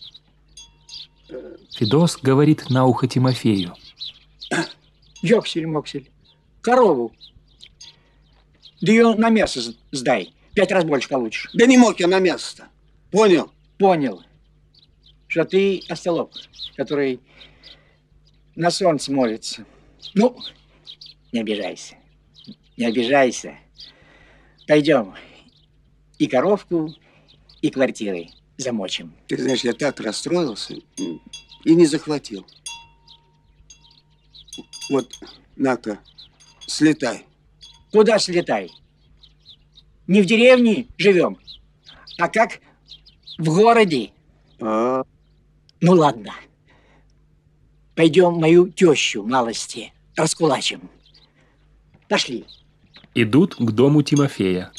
Федос говорит на ухо Тимофею. Ёксель-моксель. Корову. Да ее на мясо сдай. Пять раз больше получишь. Да не мог я на мясо-то. Понял? Понял. Что ты остолоп, который на солнце молится. Ну, не обижайся. Не обижайся. Пойдем. И коровку, и квартиры замочим. Ты знаешь, я так расстроился и не захватил. Вот, на-ка, слетай. Куда слетай? Не в деревне живем, а как в городе. А? Ну ладно. Пойдем мою тещу малости раскулачим. Пошли. Идут к дому Тимофея.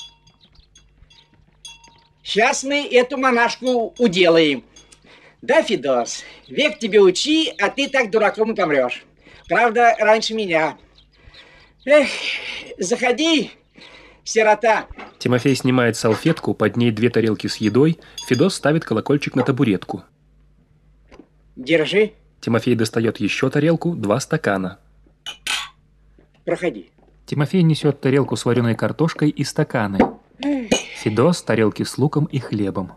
Сейчас мы эту монашку уделаем. Да, Федос, век тебе учи, а ты так дураком и помрешь. Правда, раньше меня. Эх, заходи, сирота. Тимофей снимает салфетку, под ней две тарелки с едой. Федос ставит колокольчик на табуретку. Держи. Тимофей достает еще тарелку, два стакана. Проходи. Тимофей несет тарелку с вареной картошкой и стаканы. Федос тарелки с луком и хлебом.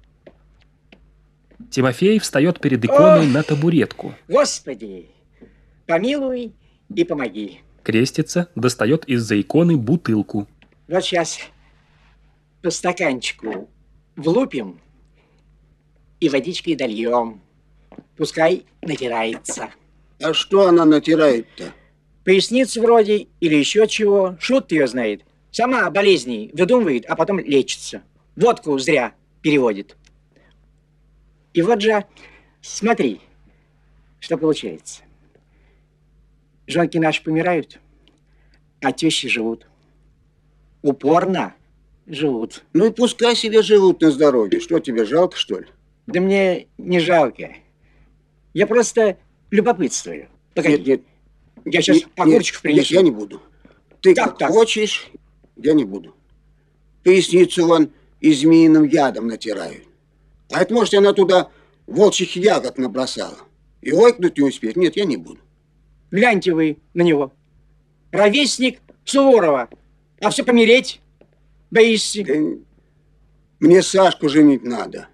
Тимофей встает перед иконой на табуретку. Господи, помилуй и помоги. Крестится, достает из-за иконы бутылку. Вот сейчас по стаканчику влупим и водичкой дольем. Пускай натирается. А что она натирает-то? Поясницу вроде или еще чего. Шут ее знает. Сама болезни выдумывает, а потом лечится. Водку зря переводит. И вот же, смотри, что получается. Жонки наши помирают, а тещи живут. Упорно живут. Ну и пускай себе живут на здоровье. Что, тебе жалко, что ли? Да мне не жалко. Я просто любопытствую. Погоди. Нет, нет. Я сейчас нет, огурчиков принесу. Нет, я не буду. Ты как как так? хочешь, я не буду. Поясницу вон и змеиным ядом натирают. А это, может, она туда волчьих ягод набросала. И ойкнуть не успеет. Нет, я не буду. Гляньте вы на него. Ровесник Суворова. А все помереть боишься. Да мне Сашку женить надо.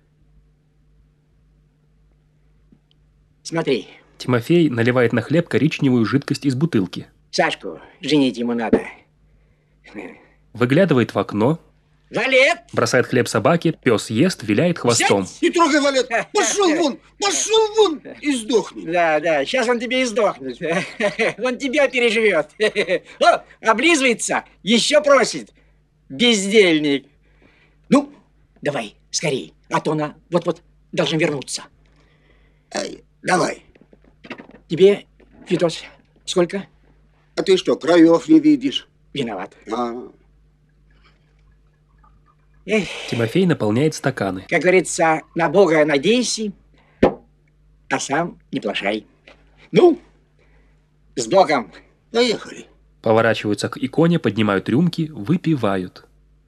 Смотри. Тимофей наливает на хлеб коричневую жидкость из бутылки. Сашку женить ему надо. Выглядывает в окно. Валет! Бросает хлеб собаке, пес ест, виляет хвостом. Сядь, не трогай, Валет! Пошел вон! Пошел вон! И сдохни. Да, да, сейчас он тебе и сдохнет. Он тебя переживет. О, облизывается, еще просит. Бездельник. Ну, давай, скорей, а то она вот-вот должна вернуться. Ай, давай. Тебе, Федос, сколько? А ты что, краев не видишь? Виноват. А. Эх. Тимофей наполняет стаканы. Как говорится, на Бога надейся, а сам не плашай. Ну, с Богом. Поехали. Поворачиваются к иконе, поднимают рюмки, выпивают.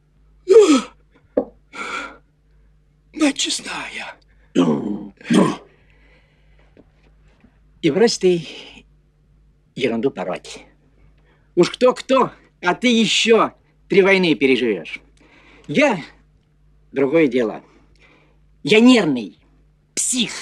Мать честная. И брось ты ерунду пороть. Уж кто-кто, а ты еще три войны переживешь. Я другое дело. Я нервный, псих.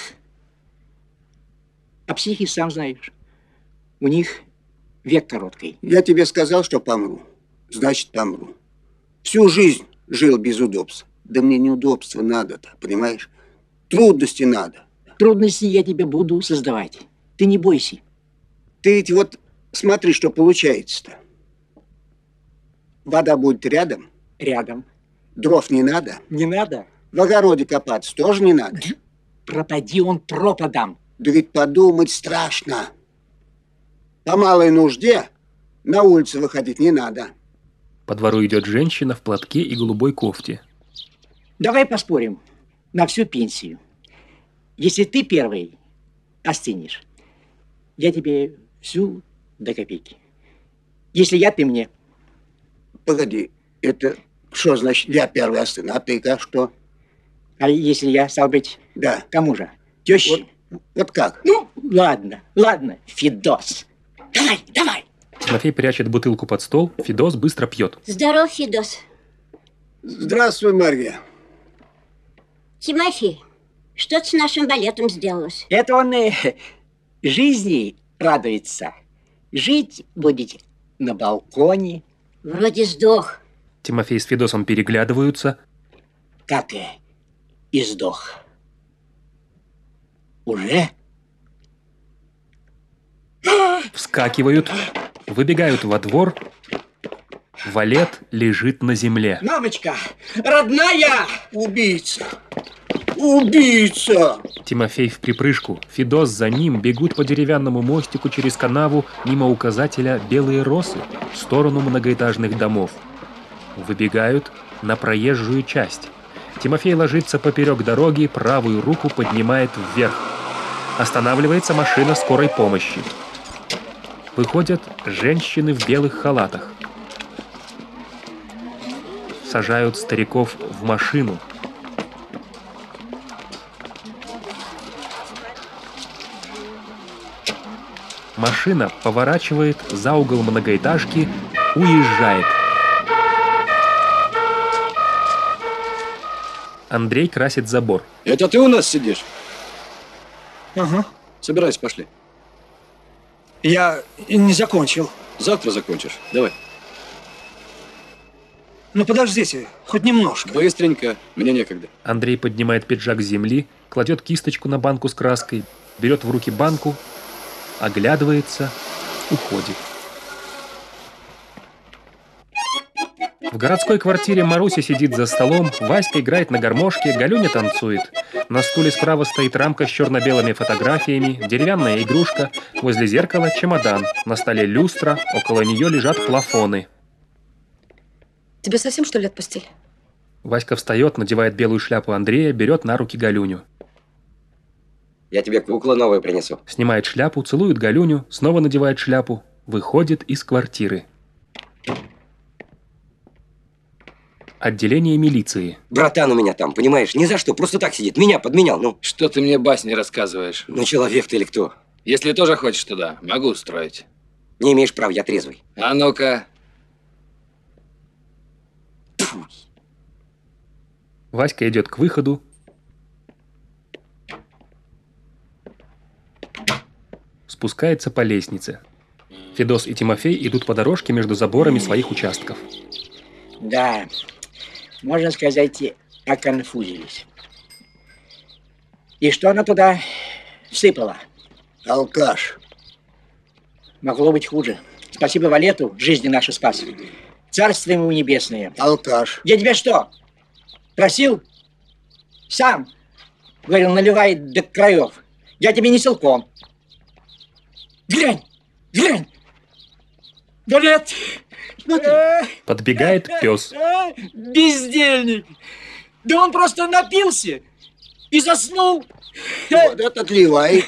А психи, сам знаешь, у них век короткий. Я тебе сказал, что помру. Значит, помру. Всю жизнь жил без удобств. Да мне неудобства надо-то, понимаешь? Трудности надо. Трудности я тебе буду создавать. Ты не бойся. Ты ведь вот смотри, что получается-то. Вода будет рядом. Рядом. Дров не надо. Не надо. В огороде копаться тоже не надо. Пропади он пропадом. Да ведь подумать страшно. По малой нужде на улицу выходить не надо. По двору идет женщина в платке и голубой кофте. Давай поспорим на всю пенсию. Если ты первый остынешь, я тебе всю до копейки. Если я, ты мне. Погоди, это что значит я первый остыну, а ты как что? А если я, стал быть, да. Кому же? Тещи? Вот, вот как? Ну, ладно, ладно, Федос. Давай, давай. Тимофей прячет бутылку под стол, Федос быстро пьет. Здоров, Федос. Здравствуй, Марья. Тимофей, что с нашим балетом сделалось? Это он э, жизни радуется. Жить будете на балконе. Вроде сдох. Тимофей с Федосом переглядываются. Как э, и сдох. Уже? Вскакивают, выбегают во двор. Валет лежит на земле. Мамочка, родная! Убийца! Убийца! Тимофей в припрыжку. Федос за ним бегут по деревянному мостику через канаву мимо указателя «Белые росы» в сторону многоэтажных домов. Выбегают на проезжую часть. Тимофей ложится поперек дороги, правую руку поднимает вверх. Останавливается машина скорой помощи. Выходят женщины в белых халатах. Сажают стариков в машину. Машина поворачивает за угол многоэтажки, уезжает. Андрей красит забор. Это ты у нас сидишь? Ага. Собирайся, пошли. Я не закончил. Завтра закончишь. Давай. Ну подождите, хоть немножко. Быстренько, мне некогда. Андрей поднимает пиджак с земли, кладет кисточку на банку с краской, берет в руки банку, оглядывается, уходит. В городской квартире Маруся сидит за столом, Васька играет на гармошке, Галюня танцует. На стуле справа стоит рамка с черно-белыми фотографиями, деревянная игрушка, возле зеркала чемодан, на столе люстра, около нее лежат плафоны. Тебе совсем, что ли, отпустили? Васька встает, надевает белую шляпу Андрея, берет на руки Галюню. Я тебе куклу новую принесу. Снимает шляпу, целует Галюню, снова надевает шляпу, выходит из квартиры. Отделение милиции. Братан у меня там, понимаешь, ни за что, просто так сидит. Меня подменял, ну. Что ты мне басни рассказываешь? Ну, человек ты или кто? Если тоже хочешь туда, могу устроить. Не имеешь права, я трезвый. А ну-ка. Васька идет к выходу. Спускается по лестнице. Федос и Тимофей идут по дорожке между заборами своих участков. Да, можно сказать, оконфузились. И что она туда всыпала? Алкаш. Могло быть хуже. Спасибо Валету, жизни наши спас. Царство ему небесное. Алкаш. Я тебя что, просил? Сам, говорил, наливай до краев. Я тебе не силком. Глянь, глянь. Валет! Подбегает пес. Бездельник. Да он просто напился и заснул. Вот это отливай.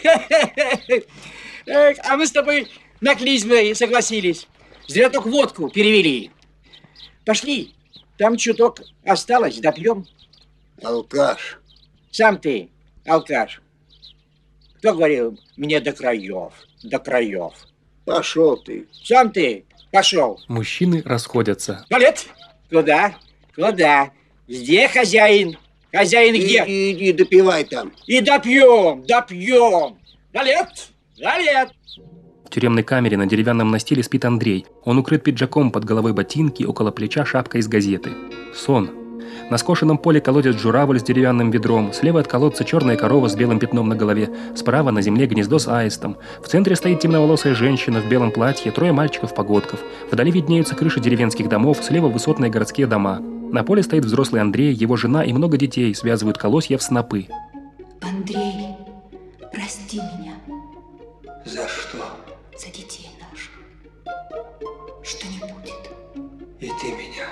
А мы с тобой на клизмы согласились. Зря только водку перевели. Пошли. Там чуток осталось, допьем. Алкаш. Сам ты, алкаш. Кто говорил мне до краев, до краев? Пошел ты. Сам ты пошел. Мужчины расходятся. Валет, куда? Куда? Где хозяин? Хозяин где? Иди, иди, допивай там. И допьем, допьем. Валет, Валет. В тюремной камере на деревянном настиле спит Андрей. Он укрыт пиджаком, под головой ботинки, около плеча шапка из газеты. Сон. На скошенном поле колодец журавль с деревянным ведром, слева от колодца черная корова с белым пятном на голове, справа на земле гнездо с аистом. В центре стоит темноволосая женщина в белом платье, трое мальчиков-погодков. Вдали виднеются крыши деревенских домов, слева высотные городские дома. На поле стоит взрослый Андрей, его жена и много детей, связывают колосья в снопы. Андрей, прости меня. За что? За детей наших. Что не будет. И ты меня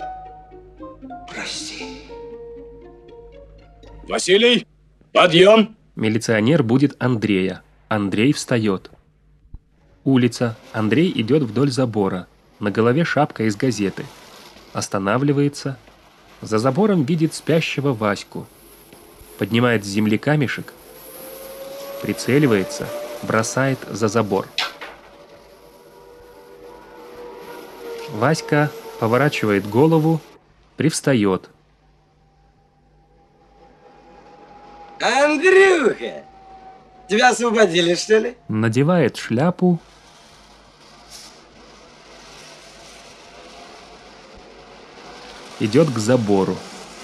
прости. Василий, подъем! Милиционер будет Андрея. Андрей встает. Улица. Андрей идет вдоль забора. На голове шапка из газеты. Останавливается. За забором видит спящего Ваську. Поднимает с земли камешек. Прицеливается. Бросает за забор. Васька поворачивает голову, привстает. Андрюха, тебя освободили, что ли? Надевает шляпу. Идет к забору.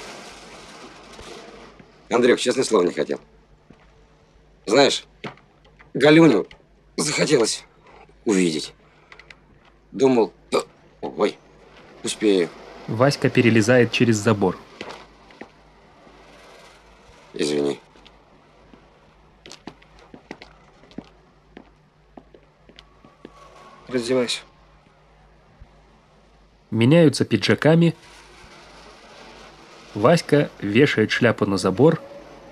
Андрюх, честное слово, не хотел. Знаешь, Галюню захотелось увидеть. Думал, ой, успею. Васька перелезает через забор. Извини. Раздевайся. Меняются пиджаками. Васька вешает шляпу на забор,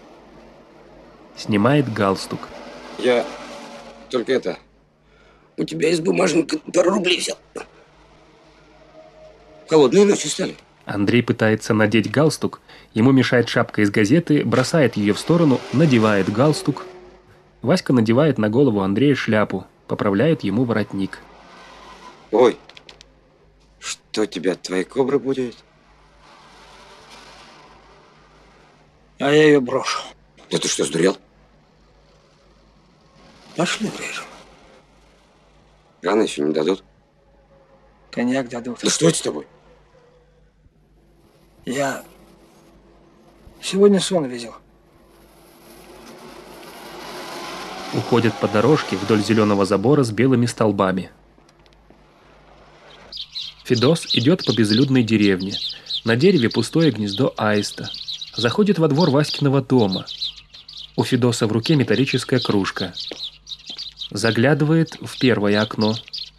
снимает галстук. Я только это... У тебя из бумажника пару рублей взял. Холодные ночи стали. Андрей пытается надеть галстук. Ему мешает шапка из газеты, бросает ее в сторону, надевает галстук. Васька надевает на голову Андрея шляпу, поправляет ему воротник. Ой, что тебя, твои кобры будет? А я ее брошу. Да ты что, сдурел? Пошли режем. Рано еще не дадут. Коньяк дадут. Да что это с тобой? Я сегодня сон видел. Уходят по дорожке вдоль зеленого забора с белыми столбами. Федос идет по безлюдной деревне. На дереве пустое гнездо аиста. Заходит во двор Васькиного дома. У Федоса в руке металлическая кружка. Заглядывает в первое окно.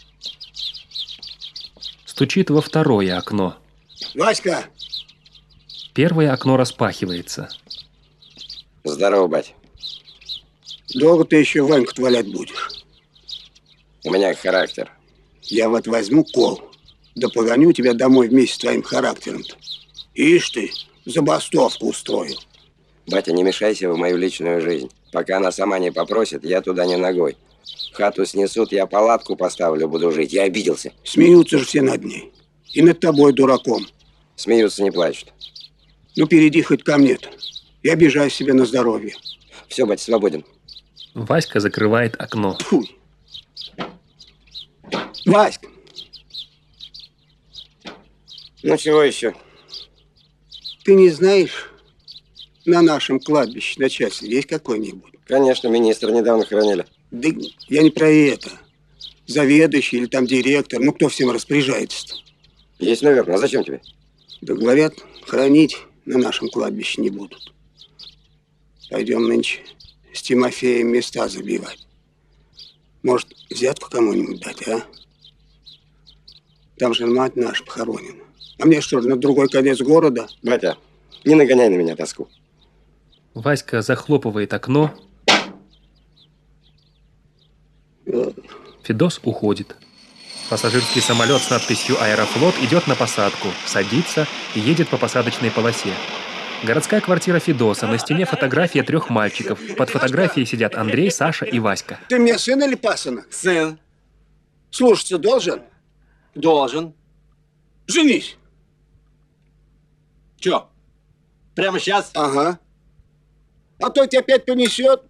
Стучит во второе окно. Васька! Первое окно распахивается. Здорово, бать. Долго ты еще Ваньку валять будешь? У меня характер. Я вот возьму кол, да погоню тебя домой вместе с твоим характером-то. Ишь ты, забастовку устроил. Батя, не мешайся в мою личную жизнь. Пока она сама не попросит, я туда не ногой. Хату снесут, я палатку поставлю, буду жить. Я обиделся. Смеются же все над ней. И над тобой, дураком. Смеются, не плачут. Ну, перейди хоть ко мне-то. И обижай себя на здоровье. Все, батя, свободен. Васька закрывает окно. Фуй. Васька! Ну, чего еще? Ты не знаешь, на нашем кладбище начальство есть какой-нибудь? Конечно, министра недавно хоронили. Да я не про это. Заведующий или там директор. Ну, кто всем распоряжается-то? Есть, наверное. А зачем тебе? Да говорят, хоронить на нашем кладбище не будут. Пойдем нынче с Тимофеем места забивать. Может, взятку кому-нибудь дать, а? Там же мать наша похоронена. А мне что, на другой конец города? Батя, не нагоняй на меня тоску. Васька захлопывает окно. Федос уходит. Пассажирский самолет с надписью «Аэрофлот» идет на посадку, садится и едет по посадочной полосе. Городская квартира Федоса. На стене фотография трех мальчиков. Под фотографией сидят Андрей, Саша и Васька. Ты мне сын или пасынок? Сын. Слушаться должен? Должен. Женись. Че? Прямо сейчас? Ага. А то тебя опять понесет.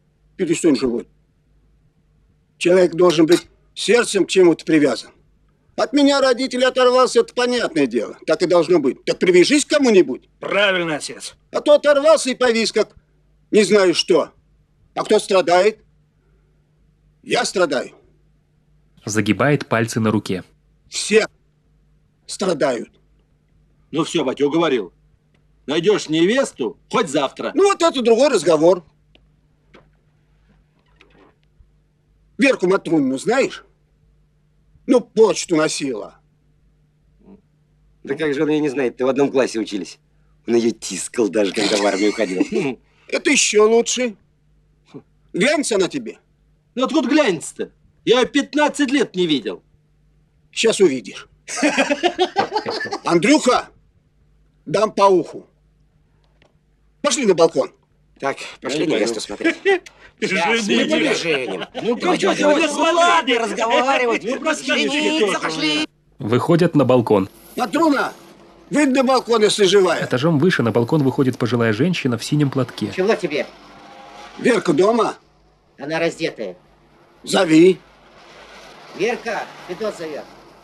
Перестань живот. Человек должен быть сердцем к чему-то привязан. От меня родитель оторвался, это понятное дело. Так и должно быть. Так привяжись к кому-нибудь. Правильно, отец. А то оторвался и повис, как не знаю что. А кто страдает? Я страдаю. Загибает пальцы на руке. Все страдают. Ну все, батя, уговорил. Найдешь невесту, хоть завтра. Ну вот это другой разговор. Верку Матрунину знаешь? Ну, почту носила. Да как же он ее не знает? Ты в одном классе учились. Он ее тискал даже, когда в армию ходил. Это еще лучше. Глянется она тебе? Ну откуда глянется-то? Я ее пятнадцать лет не видел. Сейчас увидишь. Андрюха, дам по уху. Пошли на балкон. Так, пошли невесту смотреть. Сейчас мы побежим. Ну, давайте, давайте, ладно разговаривать. Жениться пошли. Выходят на балкон. Матруна, выйди на балкон, если живая. Этажом выше на балкон выходит пожилая женщина в синем платке. Чего тебе? Верка дома? Она раздетая. Зови. Верка, Федот зовет.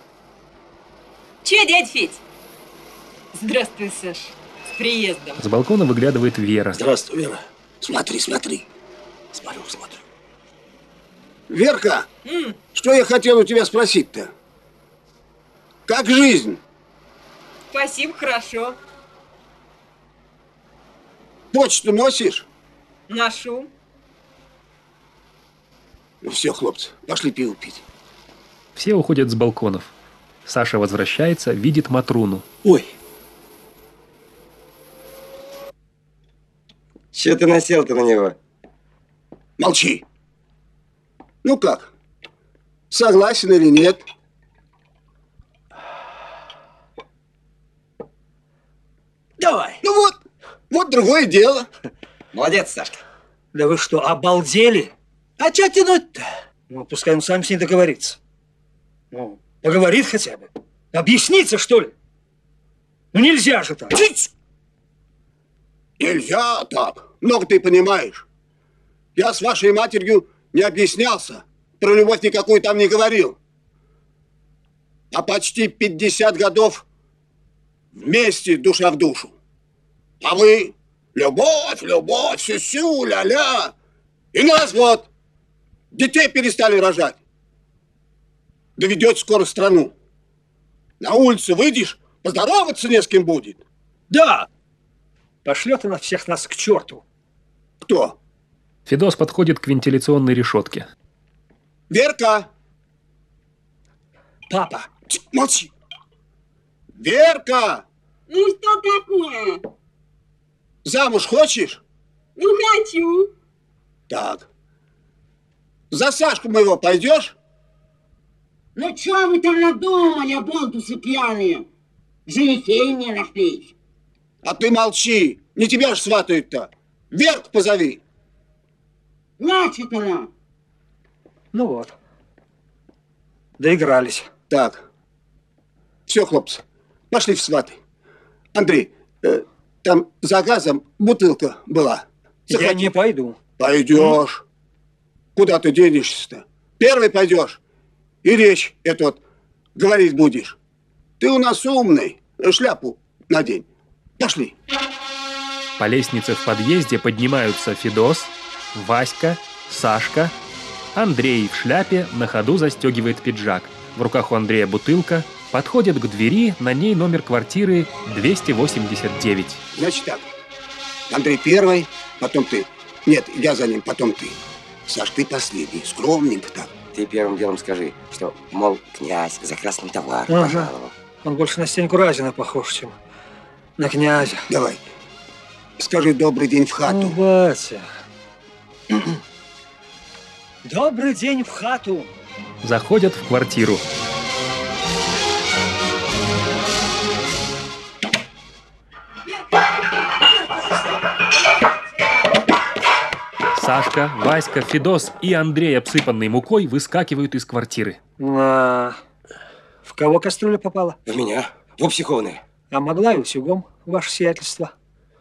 Че, дядь Федь? Здравствуй, Саш. С приездом. С балкона выглядывает Вера. Здравствуй, Вера. Смотри, смотри. Смотрю, смотрю. Верка, М? что я хотел у тебя спросить-то? Как жизнь? Спасибо, хорошо. Почту носишь? Ношу. Ну все, хлопцы, пошли пиво пить. Все уходят с балконов. Саша возвращается, видит Матруну. Ой. Че ты насел-то на него? Молчи. Ну как? Согласен или нет? Давай. Ну вот, вот другое дело. Молодец, Сашка. Да вы что, обалдели? А чё тянуть-то? Ну, пускай он сам с ней договорится. Ну, поговорит хотя бы. Объясниться, что ли? Ну, нельзя же так. Чить! Нельзя так. Много ты понимаешь. Я с вашей матерью не объяснялся. Про любовь никакую там не говорил. А почти пятьдесят годов вместе душа в душу. А вы любовь, любовь, сю-сю, ля-ля. И нас вот детей перестали рожать. Доведете скоро страну. На улицу выйдешь, поздороваться не с кем будет. Да. Пошлет она всех нас к черту. Кто? Федос подходит к вентиляционной решетке. Верка! Папа! Молчи! Верка! Ну что такое? Замуж хочешь? Ну хочу. Так. За Сашку моего пойдешь? Ну что вы там надумали, оболтусы пьяные? Женихей мне нашлись. А ты молчи! Не тебя ж сватают-то! Верку позови! Значит она. Ну вот. Доигрались. Так. Все, хлопцы, пошли в сваты. Андрей, э, там за газом бутылка была. Захвати. Я не пойду. Пойдешь. Куда ты денешься-то? Первый пойдешь. И речь эту вот говорить будешь. Ты у нас умный. Шляпу надень. Пошли. По лестнице в подъезде поднимаются Федос, Васька, Сашка. Андрей в шляпе на ходу застегивает пиджак. В руках у Андрея бутылка. Подходит к двери, на ней номер квартиры двести восемьдесят девять. Значит так. Андрей первый, потом ты. Нет, я за ним, потом ты. Саш, ты последний, скромненько так. Ты первым делом скажи, что, мол, князь за красный товар Ага. пожаловал. Он больше на Стеньку Разина похож, чем на князя. Давай. Скажи добрый день в хату. Ну, батя. Добрый день в хату. Заходят в квартиру. Сашка, Васька, Федос и Андрей, обсыпанный мукой, выскакивают из квартиры. На... В кого кастрюля попала? В меня. В психовные. А могла и утюгом, ваше сиятельство.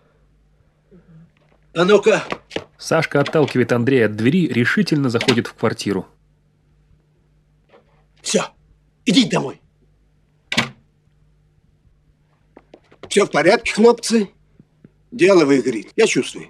А ну-ка. Сашка отталкивает Андрея от двери, решительно заходит в квартиру. Все, иди домой. Все в порядке, хлопцы. Дело выгорит. Я чувствую.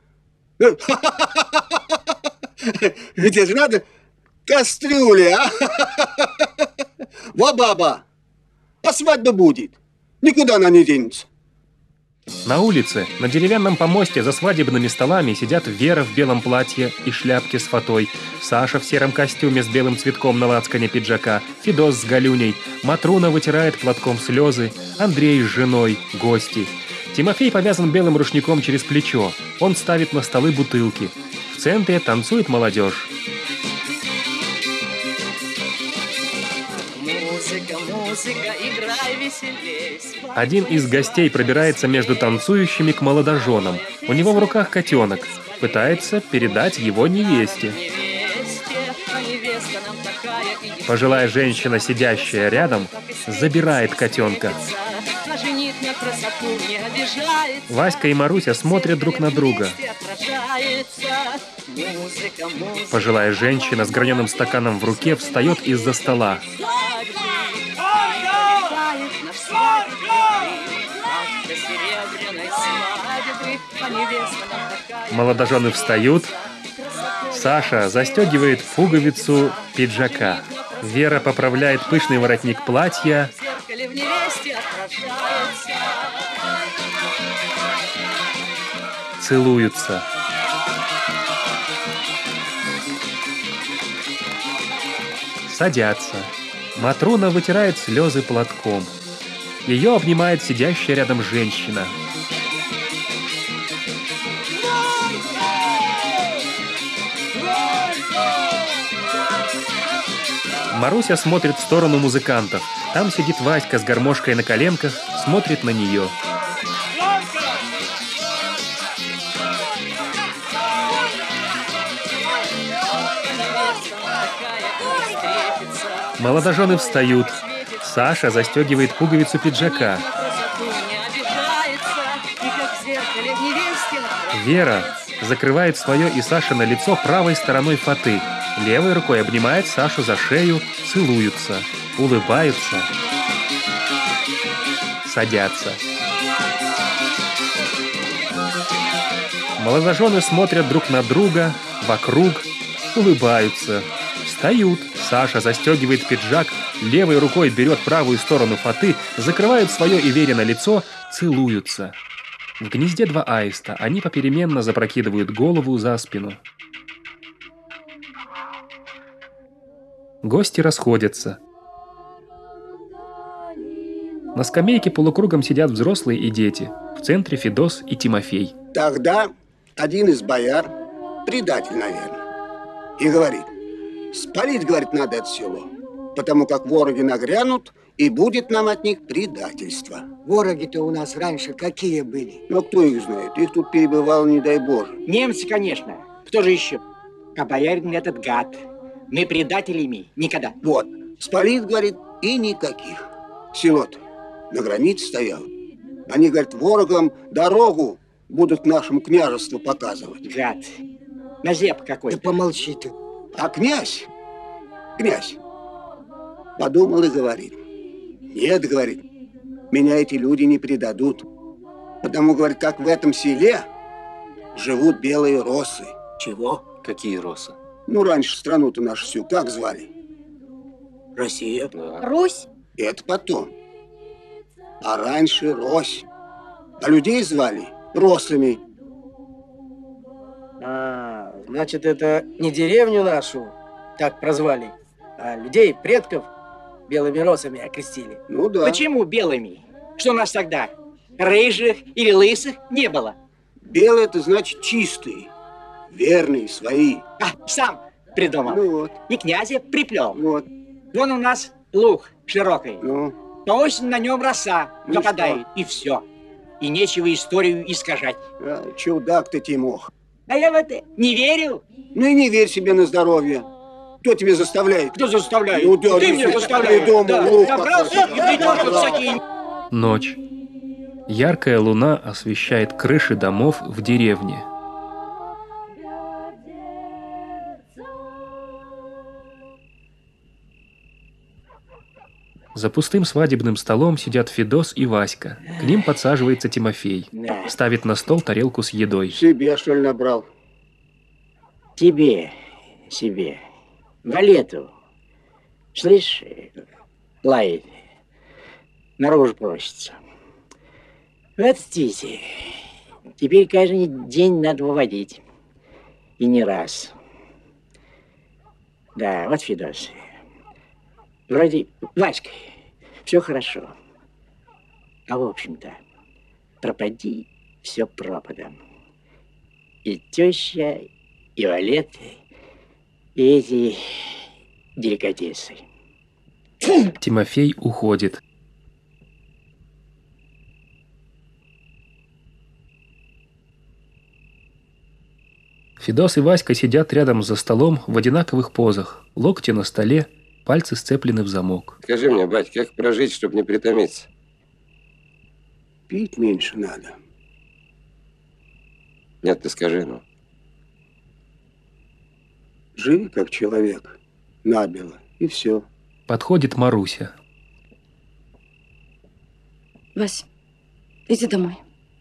Где же надо? Кастрюли, а? Во, баба, а свадьба будет. Никуда она не денется. На улице, на деревянном помосте за свадебными столами сидят Вера в белом платье и шляпке с фатой, Саша в сером костюме с белым цветком на лацкане пиджака, Федос с Галюней, Матруна вытирает платком слезы, Андрей с женой, гости. Тимофей повязан белым рушником через плечо. Он ставит на столы бутылки. В центре танцует молодежь. Музыка, музыка, играй веселей. Один из гостей пробирается между танцующими к молодоженам. У него в руках котенок. Пытается передать его невесте. Пожилая женщина, сидящая рядом, забирает котенка. Васька и Маруся смотрят друг на друга. Пожилая женщина с граненым стаканом в руке встает из-за стола. Молодожены встают. Саша застегивает пуговицу пиджака. Вера поправляет пышный воротник платья. Целуются. Садятся. Матрона вытирает слезы платком. Ее обнимает сидящая рядом женщина. Маруся смотрит в сторону музыкантов. Там сидит Васька с гармошкой на коленках, смотрит на нее. Молодожены встают. Саша застегивает пуговицу пиджака. Вера закрывает свое и Сашино лицо правой стороной фаты. Левой рукой обнимает Сашу за шею, целуются, улыбаются, садятся. Молодожены смотрят друг на друга, вокруг, улыбаются, встают. Саша застегивает пиджак, левой рукой берет правую сторону фаты, закрывают свое и Верино лицо, целуются. В гнезде два аиста, они попеременно запрокидывают голову за спину. Гости расходятся. На скамейке полукругом сидят взрослые и дети. В центре Федос и Тимофей. Тогда один из бояр, предатель, наверное, и говорит: спалить, говорит, надо это село, потому как вороги нагрянут, и будет нам от них предательство. Вороги-то у нас раньше какие были? Ну, кто их знает? Их тут перебывало, не дай Боже. Немцы, конечно. Кто же еще? А боярин этот гад. Мы предателями никогда. Вот. Спалит, говорит, и никаких. Село-то на границе стояло. Они, говорят, ворогам дорогу будут к нашему княжеству показывать. Гад. Назеп какой-то. Да помолчи ты. А князь, князь, подумал и говорит: нет, говорит, меня эти люди не предадут. Потому, говорит, как в этом селе живут белые росы. Чего? Какие росы? Ну, раньше страну-то нашу всю как звали? Россия. Да. Русь. Это потом. А раньше Рось. А людей звали росами. А, значит, это не деревню нашу так прозвали, а людей, предков, белыми росами окрестили. Ну да. Почему белыми? Что у нас тогда? Рыжих или лысых не было? Белые — это значит чистые, верные, свои. А, сам придумал. Ну вот. И князя приплел. Вот. Вон у нас луг широкий. Ну. По осени на нем роса Ну выпадает. что? И все. И нечего историю искажать. А, чудак ты, Тимох. А я в это не верю. Ну и не верь себе на здоровье. Кто тебе заставляет? Кто заставляет? Ну, да, Ты ну, мне всё, заставляешь. придумал, Да. лук Собрался какой-то. и придешь тут всякие... Ночь. Яркая луна освещает крыши домов в деревне. За пустым свадебным столом сидят Федос и Васька. К ним подсаживается Тимофей. Ставит на стол тарелку с едой. Себе, что ли, набрал? Тебе, себе. Валету. Слышь, лает. Наружу просится. Вот видите, теперь каждый день надо выводить. И не раз. Да, вот Федос. Вроде, Васька, все хорошо. А в общем-то, пропади, все пропадом. И теща, и валеты, и эти деликатесы. Тимофей уходит. Федос и Васька сидят рядом за столом в одинаковых позах. Локти на столе, пальцы сцеплены в замок. Скажи мне, бать, как прожить, чтобы не притомиться? Пить меньше надо. Нет, ты скажи, ну. Живи как человек, набело, и все. Подходит Маруся. Вась, иди домой.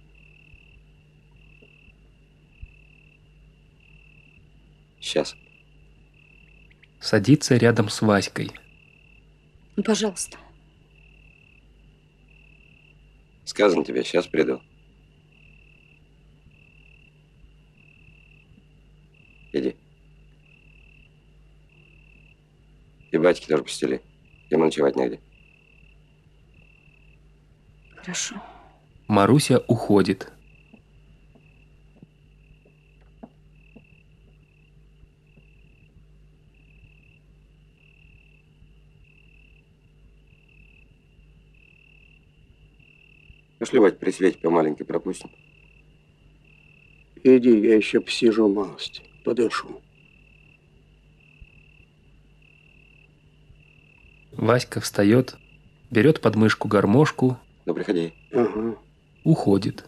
Сейчас. Садится рядом с Васькой. Ну, пожалуйста. Сказано тебе, сейчас приду. Иди. И батьки тоже постели. Ему ночевать негде. Хорошо. Маруся уходит. Пошли, бать, при свете по маленькой пропустим. Иди, я еще посижу малость, подышу. Васька встает, берет под мышку гармошку. Ну, приходи. Ага. Уходит.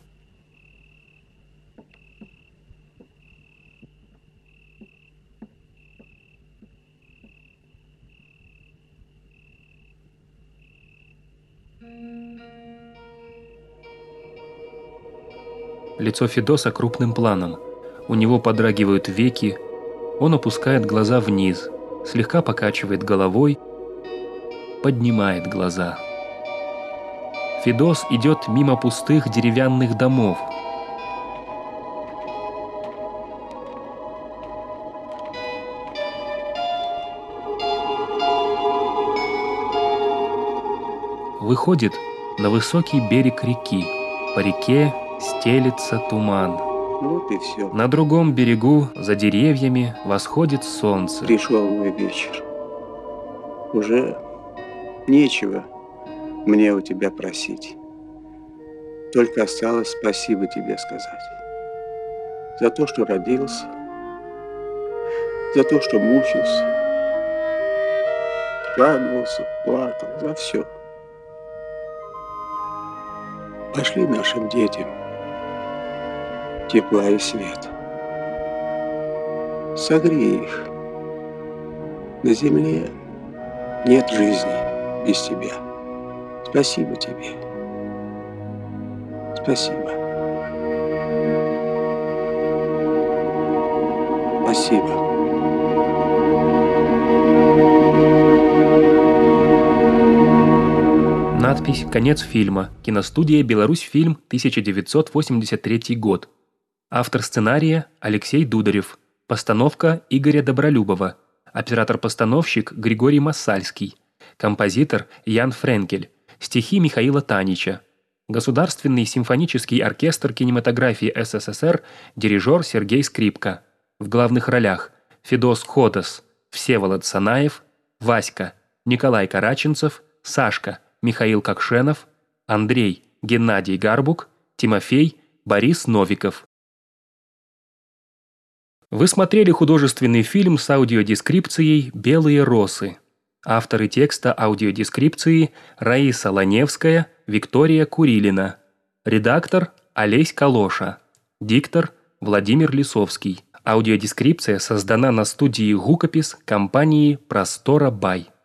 Лицо Федоса крупным планом. У него подрагивают веки. Он опускает глаза вниз, слегка покачивает головой, поднимает глаза. Федос идет мимо пустых деревянных домов. Выходит на высокий берег реки. По реке стелется туман. Вот и все. На другом берегу, за деревьями, восходит солнце. Пришел мой вечер. Уже нечего мне у тебя просить. Только осталось спасибо тебе сказать. За то, что родился. За то, что мучился. Радовался, плакал. За все. Пошли нашим детям тепла и свет. Согрей их. На земле нет жизни без тебя. Спасибо тебе. Спасибо. Спасибо. Надпись «Конец фильма». Киностудия «Беларусьфильм», тысяча девятьсот восемьдесят третий год. Автор сценария Алексей Дударев. Постановка Игоря Добролюбова. Оператор-постановщик Григорий Массальский. Композитор Ян Френкель. Стихи Михаила Танича. Государственный симфонический оркестр кинематографии СССР, дирижер Сергей Скрипка. В главных ролях Федос Ходос, Всеволод Санаев, Васька, Николай Караченцев, Сашка, Михаил Кокшенов, Андрей, Геннадий Гарбук, Тимофей, Борис Новиков. Вы смотрели художественный фильм с аудиодескрипцией «Белые росы». Авторы текста аудиодескрипции Раиса Ланевская, Виктория Курилина. Редактор Олесь Калоша. Диктор Владимир Лисовский. Аудиодескрипция создана на студии «Гукопис» компании «Простора Бай».